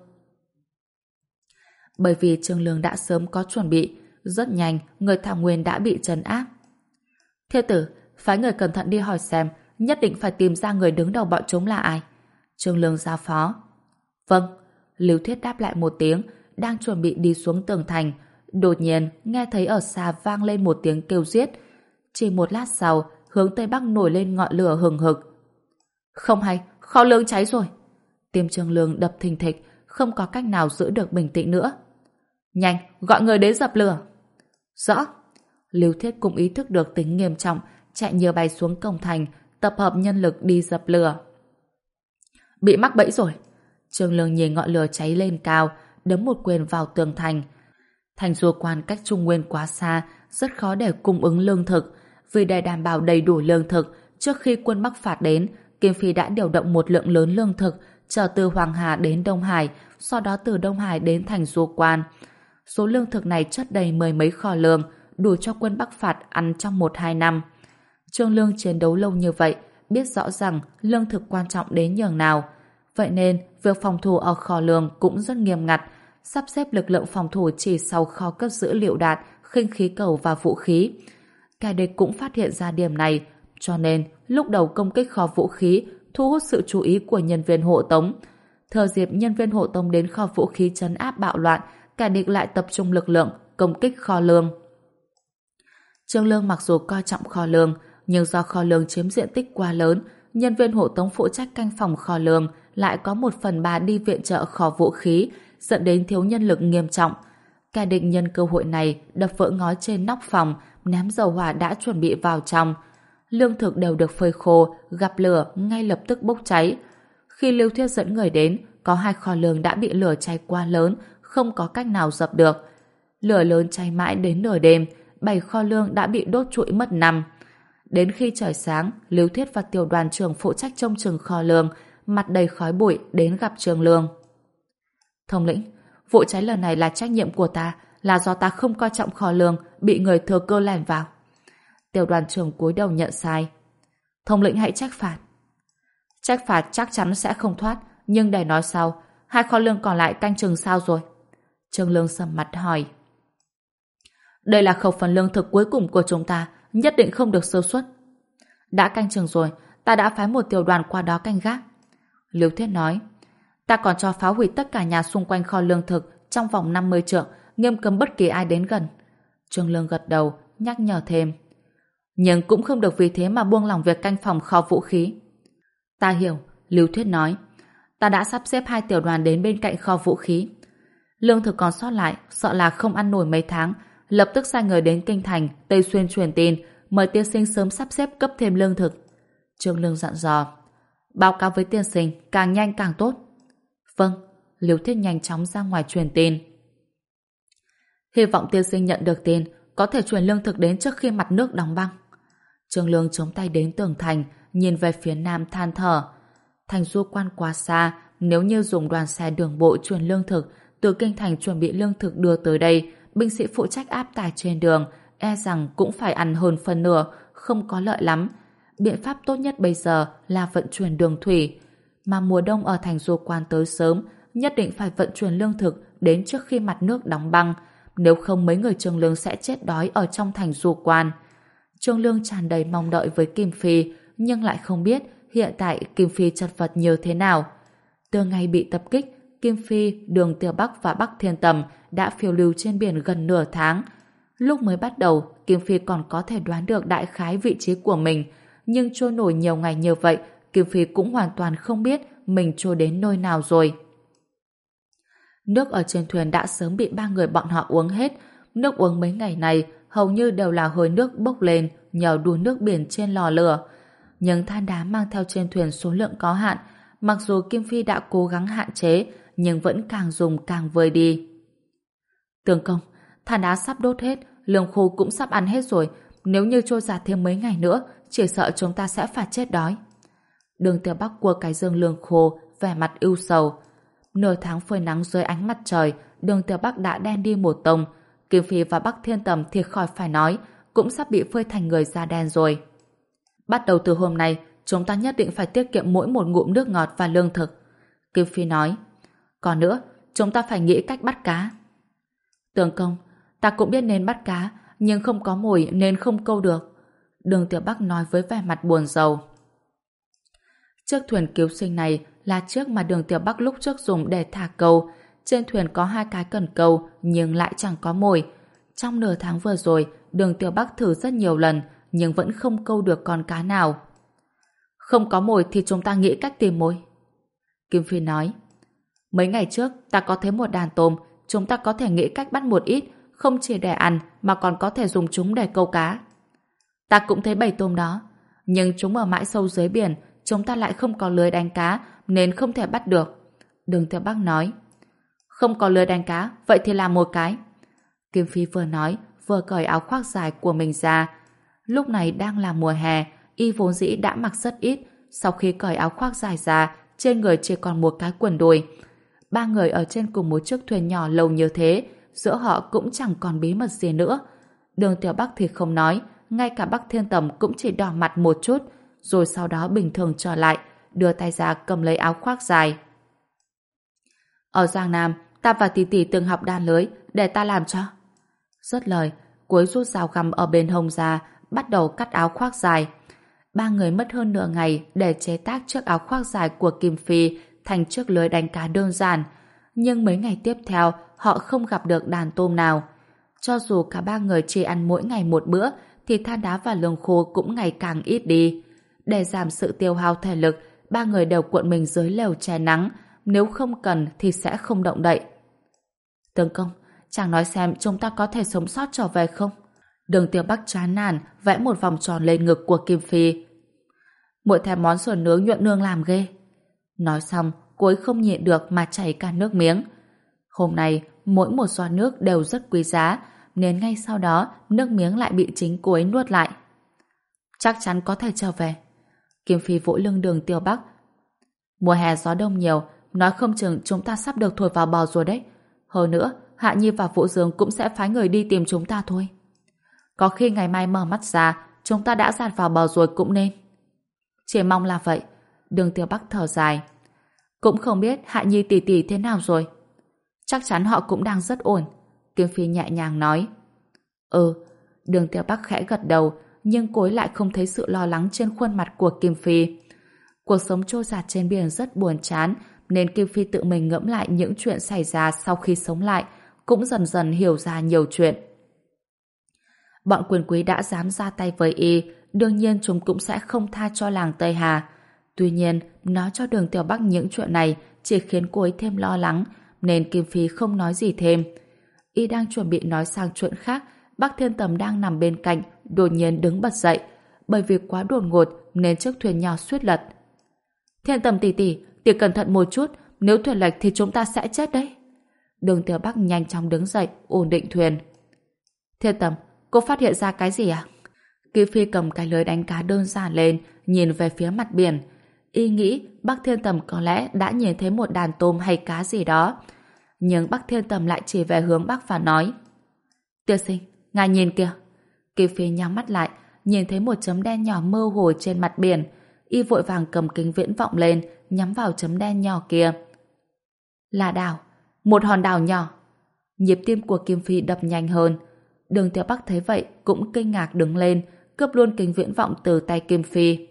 Speaker 1: Bởi vì Trương Lương đã sớm có chuẩn bị, rất nhanh người Thảo Nguyên đã bị trấn áp. Thiết tử, phái người cẩn thận đi hỏi xem, nhất định phải tìm ra người đứng đầu bọn chúng là ai. Trương Lương giao phó. Vâng, Lưu Thiết đáp lại một tiếng, đang chuẩn bị đi xuống tường thành. Đột nhiên nghe thấy ở xa vang lên một tiếng kêu giết. Chỉ một lát sau, hướng Tây Bắc nổi lên ngọn lửa hừng hực. Không hay, kho lương cháy rồi. Tim Trương Lương đập thình thịch, không có cách nào giữ được bình tĩnh nữa. Nhanh, gọi người đến dập lửa. Rõ. Lưu Thiết cũng ý thức được tính nghiêm trọng, chạy như bay xuống cổng thành, tập hợp nhân lực đi dập lửa. Bị mắc bẫy rồi. Trương Lương nhìn ngọn lửa cháy lên cao, đấm một quyền vào tường thành. Thành Du Quan cách Trung Nguyên quá xa, rất khó để cung ứng lương thực. Vì để đảm bảo đầy đủ lương thực, trước khi quân Bắc phạt đến, Kim Phi đã điều động một lượng lớn lương thực chở từ Hoàng Hà đến Đông Hải, sau đó từ Đông Hải đến thành Du Quan. Số lương thực này chất đầy mười mấy kho lương, đủ cho quân Bắc phạt ăn trong một hai năm. Trương Lương chiến đấu lâu như vậy, biết rõ rằng lương thực quan trọng đến nhường nào. Vậy nên, việc phòng thủ ở kho lương cũng rất nghiêm ngặt, sắp xếp lực lượng phòng thủ chỉ sau kho cất giữ lựu đạn, khinh khí cầu và vũ khí. Kẻ địch cũng phát hiện ra điểm này, cho nên lúc đầu công kích kho vũ khí thu hút sự chú ý của nhân viên hộ tống. Thừa dịp nhân viên hộ tống đến kho vũ khí trấn áp bạo loạn, kẻ địch lại tập trung lực lượng công kích kho lương. Trương Lương mặc dù coi trọng kho lương, nhưng do kho lương chiếm diện tích quá lớn, nhân viên hộ tống phụ trách canh phòng kho lương lại có một phần ba đi viện trợ kho vũ khí, dẫn đến thiếu nhân lực nghiêm trọng. Kẻ địch nhân cơ hội này đập vỡ ngói trên nóc phòng, ném dầu hỏa đã chuẩn bị vào trong. Lương thực đều được phơi khô, gặp lửa ngay lập tức bốc cháy. Khi Lưu Thuyết dẫn người đến, có hai kho lương đã bị lửa cháy quá lớn, không có cách nào dập được. Lửa lớn cháy mãi đến nửa đêm, bảy kho lương đã bị đốt trụi mất năm. Đến khi trời sáng, Lưu Thuyết và tiểu đoàn trưởng phụ trách trông chừng kho lương, mặt đầy khói bụi đến gặp Trương Lương. Thống lĩnh, vụ cháy lần này là trách nhiệm của ta, là do ta không coi trọng kho lương, bị người thừa cơ lẻn vào. Tiểu đoàn trưởng cúi đầu nhận sai. Thống lĩnh hãy trách phạt. Trách phạt chắc chắn sẽ không thoát, nhưng để nói sau, hai kho lương còn lại canh chừng sao rồi? Trương Lương sầm mặt hỏi. Đây là khẩu phần lương thực cuối cùng của chúng ta, nhất định không được sơ suất. Đã canh chừng rồi, ta đã phái một tiểu đoàn qua đó canh gác. Lưu Thiết nói. Ta còn cho phá hủy tất cả nhà xung quanh kho lương thực trong vòng năm mươi trượng, nghiêm cấm bất kỳ ai đến gần. Trương Lương gật đầu, nhắc nhở thêm. Nhưng cũng không được vì thế mà buông lỏng việc canh phòng kho vũ khí. Ta hiểu, Lưu Thuyết nói. Ta đã sắp xếp hai tiểu đoàn đến bên cạnh kho vũ khí. Lương thực còn sót lại, sợ là không ăn nổi mấy tháng, lập tức sai người đến Kinh Thành, Tây Xuyên truyền tin, mời tiên sinh sớm sắp xếp cấp thêm lương thực. Trương Lương dặn dò. Báo cáo với tiên sinh, càng nhanh càng tốt. Vâng, Lưu Thiết nhanh chóng ra ngoài truyền tin. Hy vọng tiên sinh nhận được tin, có thể truyền lương thực đến trước khi mặt nước đóng băng. Trương Lương chống tay đến tường thành, nhìn về phía nam than thở. Thành Du Quan quá xa, nếu như dùng đoàn xe đường bộ truyền lương thực, từ Kinh Thành chuẩn bị lương thực đưa tới đây, binh sĩ phụ trách áp tải trên đường, e rằng cũng phải ăn hơn phần nửa, không có lợi lắm. Biện pháp tốt nhất bây giờ là vận chuyển đường thủy. Mà mùa đông ở thành Du Quan tới sớm, nhất định phải vận chuyển lương thực đến trước khi mặt nước đóng băng, nếu không mấy người Trương Lương sẽ chết đói ở trong thành Du Quan. Trương Lương tràn đầy mong đợi với Kim Phi, nhưng lại không biết hiện tại Kim Phi chật vật như thế nào. Từ ngày bị tập kích, Kim Phi, Đường Tiêu Bắc và Bắc Thiên Tầm đã phiêu lưu trên biển gần nửa tháng. Lúc mới bắt đầu, Kim Phi còn có thể đoán được đại khái vị trí của mình, nhưng trôi nổi nhiều ngày như vậy, Kim Phi cũng hoàn toàn không biết mình trôi đến nơi nào rồi. Nước ở trên thuyền đã sớm bị ba người bọn họ uống hết. Nước uống mấy ngày này hầu như đều là hơi nước bốc lên nhờ đun nước biển trên lò lửa. Nhưng than đá mang theo trên thuyền số lượng có hạn, mặc dù Kim Phi đã cố gắng hạn chế, nhưng vẫn càng dùng càng vơi đi. Tướng công, than đá sắp đốt hết, lương khô cũng sắp ăn hết rồi. Nếu như trôi giạt thêm mấy ngày nữa, chỉ sợ chúng ta sẽ phải chết đói. Đường Tiêu Bắc cua cái dương lương khô, vẻ mặt ưu sầu. Nửa tháng phơi nắng dưới ánh mặt trời, Đường Tiêu Bắc đã đen đi một tông. Kim Phi và Bắc Thiên Tầm thì khỏi phải nói, cũng sắp bị phơi thành người da đen rồi. Bắt đầu từ hôm nay, chúng ta nhất định phải tiết kiệm mỗi một ngụm nước ngọt và lương thực. Kim Phi nói. Còn nữa, chúng ta phải nghĩ cách bắt cá. Tướng công, ta cũng biết nên bắt cá, nhưng không có mồi nên không câu được. Đường Tiêu Bắc nói với vẻ mặt buồn rầu. Chiếc thuyền cứu sinh này là chiếc mà Đường Tiêu Bắc lúc trước dùng để thả câu. Trên thuyền có hai cái cần câu nhưng lại chẳng có mồi. Trong nửa tháng vừa rồi, Đường Tiêu Bắc thử rất nhiều lần nhưng vẫn không câu được con cá nào. Không có mồi thì chúng ta nghĩ cách tìm mồi. Kim Phi nói. Mấy ngày trước ta có thấy một đàn tôm, chúng ta có thể nghĩ cách bắt một ít, không chỉ để ăn mà còn có thể dùng chúng để câu cá. Ta cũng thấy bầy tôm đó, nhưng chúng ở mãi sâu dưới biển, chúng ta lại không có lưới đánh cá nên không thể bắt được. Đường Tiêu Bắc nói. Không có lưới đánh cá, vậy thì làm một cái. Kim Phi vừa nói, vừa cởi áo khoác dài của mình ra. Lúc này đang là mùa hè, y vốn dĩ đã mặc rất ít, sau khi cởi áo khoác dài ra, trên người chỉ còn một cái quần đùi. Ba người ở trên cùng một chiếc thuyền nhỏ lâu như thế, giữa họ cũng chẳng còn bí mật gì nữa. Đường Tiểu Bắc thì không nói, ngay cả Bắc Thiên Tầm cũng chỉ đỏ mặt một chút, rồi sau đó bình thường trở lại, đưa tay ra cầm lấy áo khoác dài. Ở Giang Nam, ta và tỷ tỷ từng học đan lưới, để ta làm cho. Dứt lời, cuối rút dao găm ở bên hông ra, bắt đầu cắt áo khoác dài. Ba người mất hơn nửa ngày để chế tác chiếc áo khoác dài của Kim Phi thành chiếc lưới đánh cá đơn giản. Nhưng mấy ngày tiếp theo, họ không gặp được đàn tôm nào. Cho dù cả ba người chỉ ăn mỗi ngày một bữa, thì than đá và lương khô cũng ngày càng ít đi. Để giảm sự tiêu hao thể lực, ba người đều cuộn mình dưới lều che nắng, nếu không cần thì sẽ không động đậy. Tướng công, chàng nói xem chúng ta có thể sống sót trở về không? Đường Tiểu Bắc chán nản, vẽ một vòng tròn lên ngực của Kim Phi. Muội thèm món sườn nướng nhuận nương làm ghê. Nói xong, cô ấy không nhịn được mà chảy cả nước miếng. Hôm nay, mỗi một giọt nước đều rất quý giá, nên ngay sau đó, nước miếng lại bị chính cô ấy nuốt lại. Chắc chắn có thể trở về. Kim Phi vỗ lưng Đường Tiểu Bắc. Mùa hè gió đông nhiều, nói không chừng chúng ta sắp được thổi vào bờ rồi đấy. Hơn nữa, Hạ Nhi và Vũ Dương cũng sẽ phái người đi tìm chúng ta thôi. Có khi ngày mai mở mắt ra, chúng ta đã dạt vào bờ rồi cũng nên. Chỉ mong là vậy. Đường Tiểu Bắc thở dài. Cũng không biết Hạ Nhi tỷ tỷ thế nào rồi. Chắc chắn họ cũng đang rất ổn. Kim Phi nhẹ nhàng nói. Ừ. Đường Tiểu Bắc khẽ gật đầu, nhưng cô ấy lại không thấy sự lo lắng trên khuôn mặt của Kim Phi. Cuộc sống trôi dạt trên biển rất buồn chán, nên Kim Phi tự mình ngẫm lại những chuyện xảy ra sau khi sống lại, cũng dần dần hiểu ra nhiều chuyện. Bọn quyền quý đã dám ra tay với y, đương nhiên chúng cũng sẽ không tha cho làng Tây Hà. Tuy nhiên, nói cho Đường Tiểu Bắc những chuyện này chỉ khiến cô ấy thêm lo lắng, nên Kim Phi không nói gì thêm. Y đang chuẩn bị nói sang chuyện khác, Bắc Thiên Tầm đang nằm bên cạnh, đột nhiên đứng bật dậy. Bởi vì quá đột ngột nên chiếc thuyền nhỏ suýt lật. Thiên Tầm tỷ tỷ, tỷ cẩn thận một chút, nếu thuyền lệch thì chúng ta sẽ chết đấy. Đường Tiểu Bắc nhanh chóng đứng dậy, ổn định thuyền. Thiên Tầm, cô phát hiện ra cái gì à? Kim Phi cầm cái lưới đánh cá đơn giản lên, nhìn về phía mặt biển. Y nghĩ Bắc Thiên Tầm có lẽ đã nhìn thấy một đàn tôm hay cá gì đó. Nhưng Bắc Thiên Tầm lại chỉ về hướng Bắc và nói. Tiên sinh, ngài nhìn kìa. Kim Phi nhắm mắt lại, nhìn thấy một chấm đen nhỏ mơ hồ trên mặt biển. Y vội vàng cầm kính viễn vọng lên, nhắm vào chấm đen nhỏ kia. Là đảo, một hòn đảo nhỏ. Nhịp tim của Kim Phi đập nhanh hơn. Đường Tiểu Bắc thấy vậy cũng kinh ngạc đứng lên, cướp luôn kính viễn vọng từ tay Kim Phi.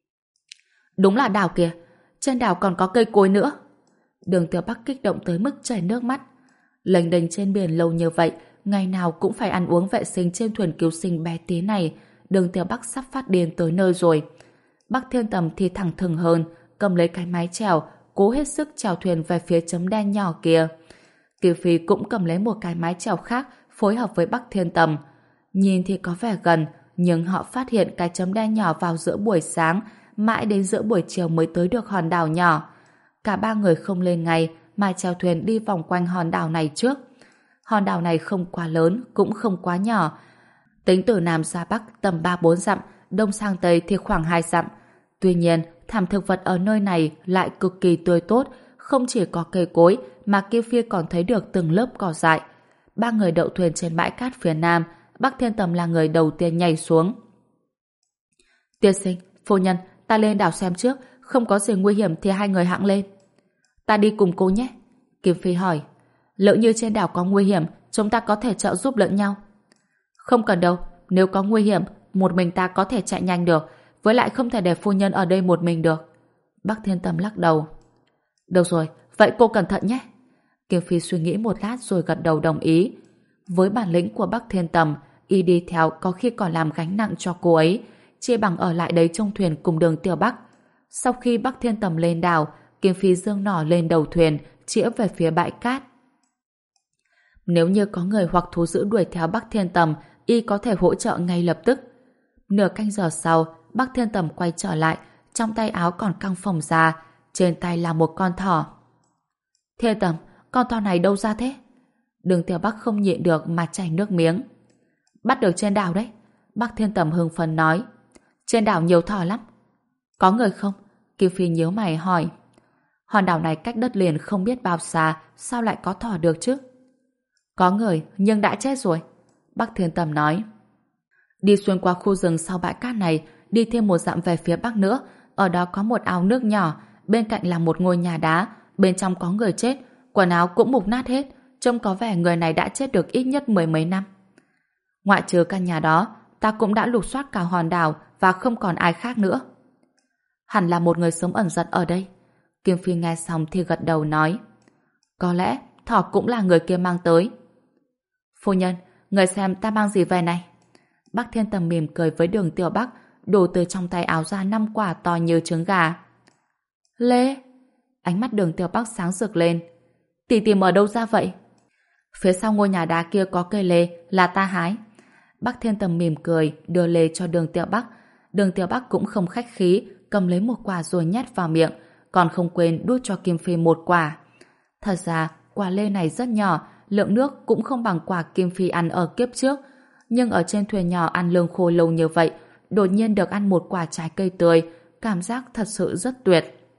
Speaker 1: Đúng là đảo kìa, trên đảo còn có cây cối nữa. Đường Tiểu Bắc kích động tới mức chảy nước mắt. Lênh đênh trên biển lâu như vậy, ngày nào cũng phải ăn uống vệ sinh trên thuyền cứu sinh bé tí này, Đường Tiểu Bắc sắp phát điên tới nơi rồi. Bắc Thiên Tầm thì thẳng thừng hơn, cầm lấy cái mái chèo, cố hết sức chèo thuyền về phía chấm đen nhỏ kia. Kim Phi cũng cầm lấy một cái mái chèo khác, phối hợp với Bắc Thiên Tầm. Nhìn thì có vẻ gần, nhưng họ phát hiện cái chấm đen nhỏ vào giữa buổi sáng, mãi đến giữa buổi chiều mới tới được hòn đảo nhỏ. Cả ba người không lên ngay, mà chèo thuyền đi vòng quanh hòn đảo này trước. Hòn đảo này không quá lớn, cũng không quá nhỏ. Tính từ Nam ra Bắc tầm ba bốn dặm, Đông sang Tây thì khoảng hai dặm. Tuy nhiên, thảm thực vật ở nơi này lại cực kỳ tươi tốt, không chỉ có cây cối, mà Kim Phi còn thấy được từng lớp cỏ dại. Ba người đậu thuyền trên bãi cát phía Nam, Bắc Thiên Tầm là người đầu tiên nhảy xuống. Tiên sinh, phu nhân, ta lên đảo xem trước, không có gì nguy hiểm thì hai người hãng lên. Ta đi cùng cô nhé. Kim Phi hỏi. Lỡ như trên đảo có nguy hiểm, chúng ta có thể trợ giúp lẫn nhau. Không cần đâu, nếu có nguy hiểm, một mình ta có thể chạy nhanh được, với lại không thể để phu nhân ở đây một mình được. Bắc Thiên Tầm lắc đầu. Được rồi, vậy cô cẩn thận nhé. Kim Phi suy nghĩ một lát rồi gật đầu đồng ý. Với bản lĩnh của Bắc Thiên Tầm, y đi theo có khi còn làm gánh nặng cho cô ấy, chia bằng ở lại đấy trong thuyền cùng Đường Tiểu Bắc. Sau khi Bắc Thiên Tầm lên đảo, Kim Phi giương nỏ lên đầu thuyền, chĩa về phía bãi cát. Nếu như có người hoặc thú dữ đuổi theo Bắc Thiên Tầm, y có thể hỗ trợ ngay lập tức. Nửa canh giờ sau, Bắc Thiên Tầm quay trở lại, trong tay áo còn căng phồng ra, trên tay là một con thỏ. Thiên Tầm, con thỏ này đâu ra thế? Đường Tiểu Bắc không nhịn được mà chảy nước miếng. Bắt được trên đảo đấy. Bắc Thiên Tầm hưng phấn nói. Trên đảo nhiều thỏ lắm. Có người không? Kim Phi nhíu mày hỏi. Hòn đảo này cách đất liền không biết bao xa, sao lại có thỏ được chứ? Có người, nhưng đã chết rồi. Bắc Thiên Tầm nói. Đi xuyên qua khu rừng sau bãi cát này, đi thêm một dặm về phía bắc nữa, ở đó có một ao nước nhỏ, bên cạnh là một ngôi nhà đá, bên trong có người chết, quần áo cũng mục nát hết, trông có vẻ người này đã chết được ít nhất mười mấy năm. Ngoại trừ căn nhà đó, ta cũng đã lục soát cả hòn đảo và không còn ai khác nữa. Hẳn là một người sống ẩn giật ở đây. Kim Phi nghe xong thì gật đầu nói. Có lẽ thỏ cũng là người kia mang tới. Phu nhân, người xem ta mang gì về này? Bắc Thiên Tầm mỉm cười với Đường Tiểu Bắc, đổ từ trong tay áo ra năm quả to như trứng gà. Lê! Ánh mắt Đường Tiểu Bắc sáng rực lên. Tỷ tìm ở đâu ra vậy? Phía sau ngôi nhà đá kia có cây lê, là ta hái. Bắc Thiên Tầm mỉm cười, đưa lê cho Đường Tiểu Bắc. Đường Tiểu Bắc cũng không khách khí, cầm lấy một quả rồi nhét vào miệng, còn không quên đút cho Kim Phi một quả. Thật ra, quả lê này rất nhỏ, lượng nước cũng không bằng quả Kim Phi ăn ở kiếp trước. Nhưng ở trên thuyền nhỏ ăn lương khô lâu như vậy, đột nhiên được ăn một quả trái cây tươi, cảm giác thật sự rất tuyệt.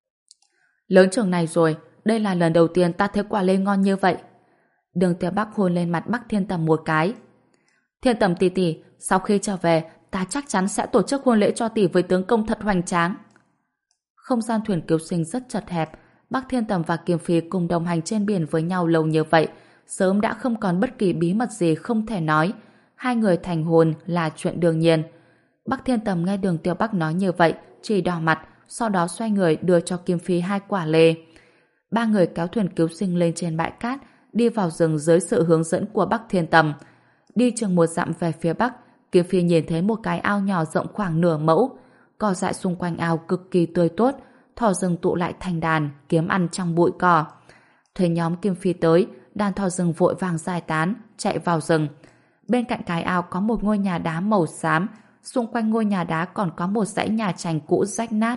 Speaker 1: Lớn chừng này rồi, đây là lần đầu tiên ta thấy quả lê ngon như vậy. Đường Tiểu Bắc hôn lên mặt Bắc Thiên Tầm một cái. Thiên Tầm tỷ tỷ, sau khi trở về, ta chắc chắn sẽ tổ chức hôn lễ cho tỷ với tướng công thật hoành tráng. Không gian thuyền cứu sinh rất chật hẹp, Bắc Thiên Tầm và Kim Phi cùng đồng hành trên biển với nhau lâu như vậy, sớm đã không còn bất kỳ bí mật gì không thể nói. Hai người thành hôn là chuyện đương nhiên. Bắc Thiên Tầm nghe Đường Tiểu Bắc nói như vậy, chỉ đỏ mặt, sau đó xoay người đưa cho Kim Phi hai quả lê. Ba người kéo thuyền cứu sinh lên trên bãi cát, đi vào rừng dưới sự hướng dẫn của Bắc Thiên Tầm. Đi chừng một dặm về phía bắc, Kim Phi nhìn thấy một cái ao nhỏ rộng khoảng nửa mẫu. Cỏ dại xung quanh ao cực kỳ tươi tốt, thỏ rừng tụ lại thành đàn, kiếm ăn trong bụi cỏ. Thấy nhóm Kim Phi tới, đàn thỏ rừng vội vàng giải tán, chạy vào rừng. Bên cạnh cái ao có một ngôi nhà đá màu xám, xung quanh ngôi nhà đá còn có một dãy nhà tranh cũ rách nát.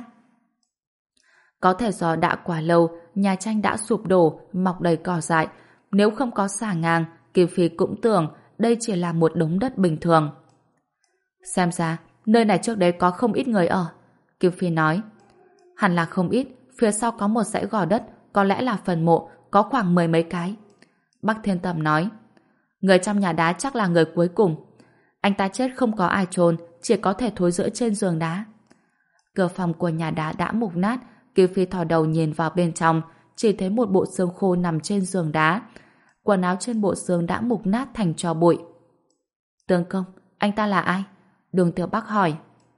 Speaker 1: Có thể do đã quá lâu, nhà tranh đã sụp đổ, mọc đầy cỏ dại. Nếu không có xà ngang, Kim Phi cũng tưởng đây chỉ là một đống đất bình thường. Xem ra, nơi này trước đây có không ít người ở. Kim Phi nói. Hẳn là không ít, phía sau có một dãy gò đất, có lẽ là phần mộ, có khoảng mười mấy cái. Bắc Thiên Tầm nói. Người trong nhà đá chắc là người cuối cùng. Anh ta chết không có ai chôn, chỉ có thể thối rữa trên giường đá. Cửa phòng của nhà đá đã mục nát, Kim Phi thò đầu nhìn vào bên trong, chỉ thấy một bộ xương khô nằm trên giường đá. Quần áo trên bộ xương đã mục nát thành tro bụi. Tướng công, anh ta là ai? Đường Tiểu Bắc hỏi.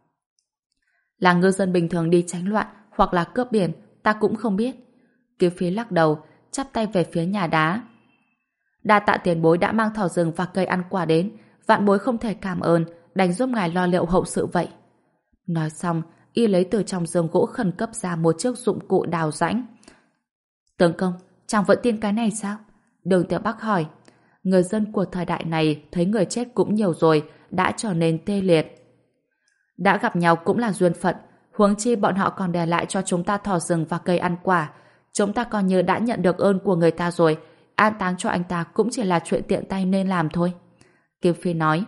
Speaker 1: Là ngư dân bình thường đi tránh loạn hoặc là cướp biển, ta cũng không biết. Kim Phi lắc đầu, chắp tay về phía nhà đá. Đa tạ tiền bối đã mang thỏ rừng và cây ăn quả đến, vạn bối không thể cảm ơn, đành giúp ngài lo liệu hậu sự vậy. Nói xong, y lấy từ trong giường gỗ khẩn cấp ra một chiếc dụng cụ đào rãnh. Tướng công, chàng vẫn tin cái này sao? Đường Tiểu Bắc hỏi. Người dân của thời đại này thấy người chết cũng nhiều rồi, đã trở nên tê liệt. Đã gặp nhau cũng là duyên phận, huống chi bọn họ còn để lại cho chúng ta thỏ rừng và cây ăn quả. Chúng ta coi như đã nhận được ơn của người ta rồi, an táng cho anh ta cũng chỉ là chuyện tiện tay nên làm thôi. Kim Phi nói.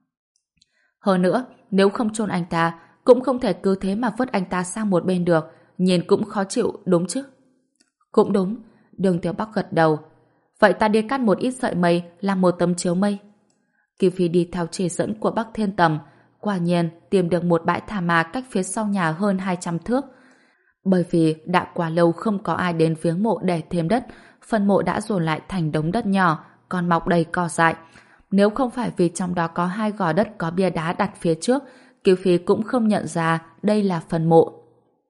Speaker 1: Hơn nữa, nếu không chôn anh ta, cũng không thể cứ thế mà vứt anh ta sang một bên được, nhìn cũng khó chịu, đúng chứ? Cũng đúng, Đường Tiểu Bắc gật đầu. Vậy ta đi cắt một ít sợi mây, làm một tấm chiếu mây. Kim Phi đi theo chỉ dẫn của Bắc Thiên Tầm, quả nhiên tìm được một bãi thả ma cách phía sau nhà hơn hai trăm thước. Bởi vì đã quá lâu không có ai đến viếng mộ để thêm đất, phần mộ đã dồn lại thành đống đất nhỏ, còn mọc đầy cỏ dại. Nếu không phải vì trong đó có hai gò đất có bia đá đặt phía trước, Kim Phi cũng không nhận ra đây là phần mộ.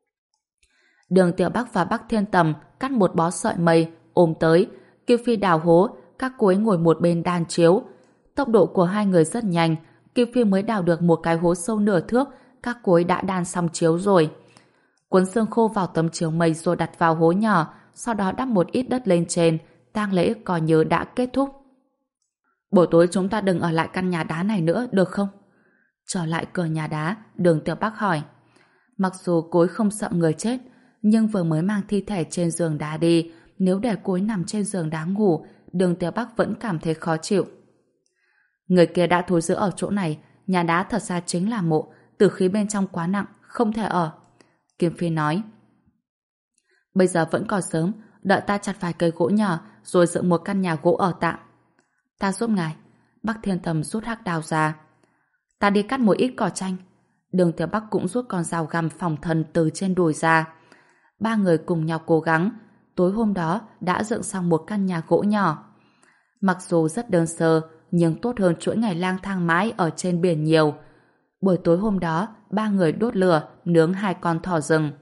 Speaker 1: Đường Tiểu Bắc và Bắc Thiên Tầm cắt một bó sợi mây, ôm tới. Kim Phi đào hố, các cô ấy ngồi một bên đan chiếu. Tốc độ của hai người rất nhanh, Kim Phi mới đào được một cái hố sâu nửa thước, các cô ấy đã đan xong chiếu rồi. Cuốn xương khô vào tấm chiếu mây rồi đặt vào hố nhỏ, sau đó đắp một ít đất lên trên, tang lễ coi như đã kết thúc. Buổi tối chúng ta đừng ở lại căn nhà đá này nữa, được không? Trở lại cửa nhà đá, Đường Tiểu Bắc hỏi. Mặc dù cô ấy không sợ người chết, nhưng vừa mới mang thi thể trên giường đá đi, nếu để cô ấy nằm trên giường đá ngủ, Đường Tiểu Bắc vẫn cảm thấy khó chịu. Người kia đã thối rữa ở chỗ này, nhà đá thật ra chính là mộ, tử khí bên trong quá nặng, không thể ở. Kim Phi nói. Bây giờ vẫn còn sớm, đợi ta chặt vài cây gỗ nhỏ rồi dựng một căn nhà gỗ ở tạm. Ta giúp ngài. Bắc Thiên Tầm rút hắc đao ra. Ta đi cắt một ít cỏ tranh. Đường Tiểu Bắc cũng rút con dao găm phòng thân từ trên đùi ra. Ba người cùng nhau cố gắng, tối hôm đó đã dựng xong một căn nhà gỗ nhỏ. Mặc dù rất đơn sơ, nhưng tốt hơn chuỗi ngày lang thang mãi ở trên biển nhiều. Buổi tối hôm đó, ba người đốt lửa, nướng hai con thỏ rừng.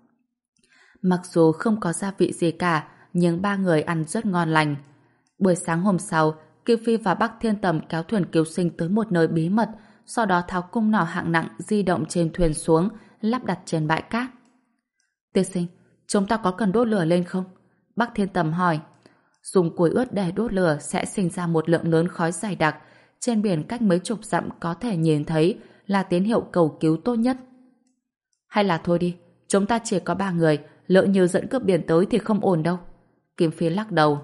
Speaker 1: Mặc dù không có gia vị gì cả, nhưng ba người ăn rất ngon lành. Buổi sáng hôm sau, Kim Phi và Bắc Thiên Tầm kéo thuyền cứu sinh tới một nơi bí mật, sau đó tháo cung nỏ hạng nặng di động trên thuyền xuống, lắp đặt trên bãi cát. Tiên sinh, chúng ta có cần đốt lửa lên không? Bắc Thiên Tầm hỏi. Dùng củi ướt để đốt lửa sẽ sinh ra một lượng lớn khói dày đặc. Trên biển cách mấy chục dặm có thể nhìn thấy là tín hiệu cầu cứu tốt nhất. Hay là thôi đi, chúng ta chỉ có ba người, lỡ như dẫn cướp biển tới thì không ổn đâu. Kim Phi lắc đầu.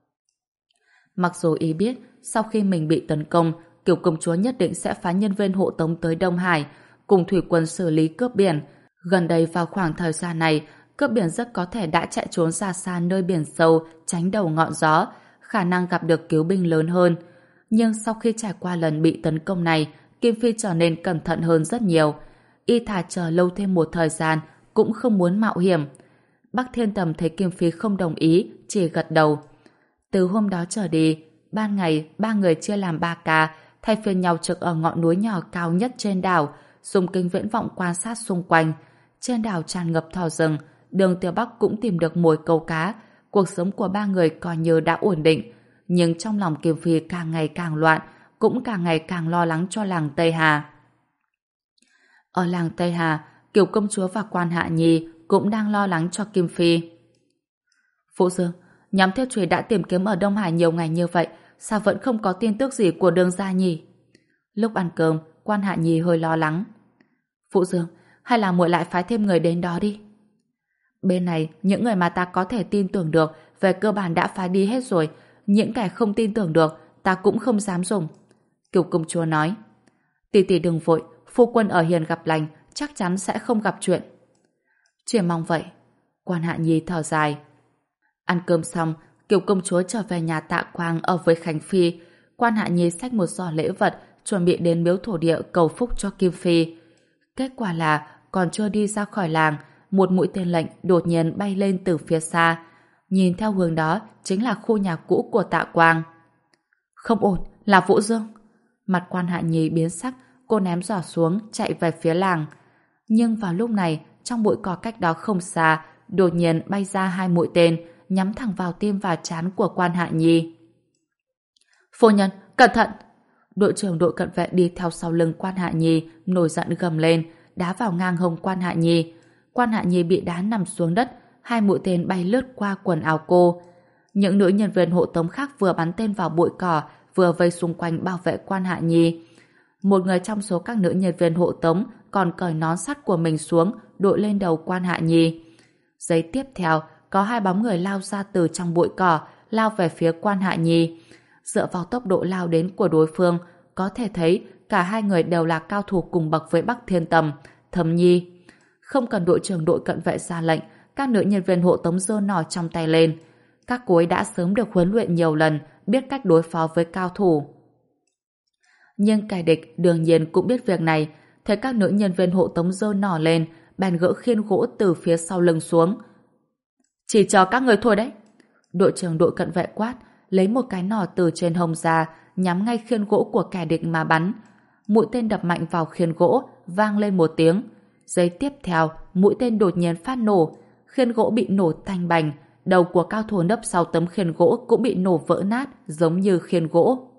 Speaker 1: Mặc dù ý biết sau khi mình bị tấn công, Kiều công chúa nhất định sẽ phái nhân viên hộ tống tới Đông Hải cùng thủy quân xử lý cướp biển. Gần đây vào khoảng thời gian này, cướp biển rất có thể đã chạy trốn ra xa nơi biển sâu, tránh đầu ngọn gió, khả năng gặp được cứu binh lớn hơn. Nhưng sau khi trải qua lần bị tấn công này, Kim Phi trở nên cẩn thận hơn rất nhiều. Y thà chờ lâu thêm một thời gian, cũng không muốn mạo hiểm. Bắc Thiên Tầm thấy Kim Phi không đồng ý, chỉ gật đầu. Từ hôm đó trở đi, ban ngày ba người chia làm ba ca, thay phiên nhau trực ở ngọn núi nhỏ cao nhất trên đảo, dùng kính viễn vọng quan sát xung quanh. Trên đảo tràn ngập thỏ rừng, Đường Tiểu Bắc cũng tìm được mồi câu cá. Cuộc sống của ba người coi như đã ổn định, nhưng trong lòng Kim Phi càng ngày càng loạn, cũng càng ngày càng lo lắng cho làng Tây Hà. Ở làng Tây Hà, Kiều công chúa và Quan Hạ Nhi cũng đang lo lắng cho Kim Phi. Phụ Dương, nhóm Thiết Truy đã tìm kiếm ở Đông Hải nhiều ngày như vậy, sao vẫn không có tin tức gì của Đường gia nhỉ? Lúc ăn cơm, Quan Hạ Nhi hơi lo lắng. Phụ Dương, hay là muội lại phái thêm người đến đó đi. Bên này, những người mà ta có thể tin tưởng được về cơ bản đã phái đi hết rồi, những kẻ không tin tưởng được ta cũng không dám dùng. Kiều công chúa nói. Tỷ tỷ đừng vội, phu quân ở hiền gặp lành, chắc chắn sẽ không gặp chuyện. Chỉ mong vậy. Quan Hạ Nhi thở dài. Ăn cơm xong, Kiều công chúa trở về nhà Tạ Quang ở với Khánh Phi. Quan Hạ Nhi xách một giỏ lễ vật chuẩn bị đến miếu thổ địa cầu phúc cho Kim Phi. Kết quả là còn chưa đi ra khỏi làng, một mũi tên lệnh đột nhiên bay lên từ phía xa. Nhìn theo hướng đó chính là khu nhà cũ của Tạ Quang. Không ổn, là Vũ Dương. Mặt Quan Hạ Nhi biến sắc, cô ném giỏ xuống chạy về phía làng. Nhưng vào lúc này, trong bụi cỏ cách đó không xa, đột nhiên bay ra hai mũi tên, nhắm thẳng vào tim và trán của Quan Hạ Nhi. Phu nhân, cẩn thận! Đội trưởng đội cận vệ đi theo sau lưng Quan Hạ Nhi, nổi giận gầm lên, đá vào ngang hông Quan Hạ Nhi. Quan Hạ Nhi bị đá nằm xuống đất, hai mũi tên bay lướt qua quần áo cô. Những nữ nhân viên hộ tống khác vừa bắn tên vào bụi cỏ, vừa vây xung quanh bảo vệ Quan Hạ Nhi. Một người trong số các nữ nhân viên hộ tống còn cởi nón sắt của mình xuống, đội lên đầu Quan Hạ Nhi. Giây tiếp theo, có hai bóng người lao ra từ trong bụi cỏ, lao về phía Quan Hạ Nhi. Dựa vào tốc độ lao đến của đối phương, có thể thấy cả hai người đều là cao thủ cùng bậc với Bắc Thiên Tầm, Thẩm Nhi. Không cần đội trưởng đội cận vệ ra lệnh, các nữ nhân viên hộ tống giơ nỏ trong tay lên. Các cô ấy đã sớm được huấn luyện nhiều lần, biết cách đối phó với cao thủ. Nhưng kẻ địch đương nhiên cũng biết việc này, thấy các nữ nhân viên hộ tống giơ nỏ lên, bèn gỡ khiên gỗ từ phía sau lưng xuống. Chỉ chờ các người thôi đấy. Đội trưởng đội cận vệ quát, lấy một cái nỏ từ trên hông ra, nhắm ngay khiên gỗ của kẻ địch mà bắn. Mũi tên đập mạnh vào khiên gỗ, vang lên một tiếng. Giây tiếp theo, mũi tên đột nhiên phát nổ, khiên gỗ bị nổ tanh bành, đầu của cao thủ nấp sau tấm khiên gỗ cũng bị nổ vỡ nát giống như khiên gỗ.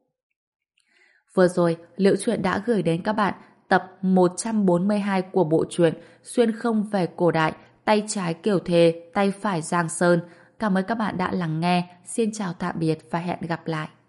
Speaker 1: Vừa rồi, Liễu Chuyện đã gửi đến các bạn tập một trăm bốn mươi hai của bộ truyện Xuyên không về cổ đại, tay trái Kiều Thề, tay phải Giang Sơn. Cảm ơn các bạn đã lắng nghe. Xin chào tạm biệt và hẹn gặp lại.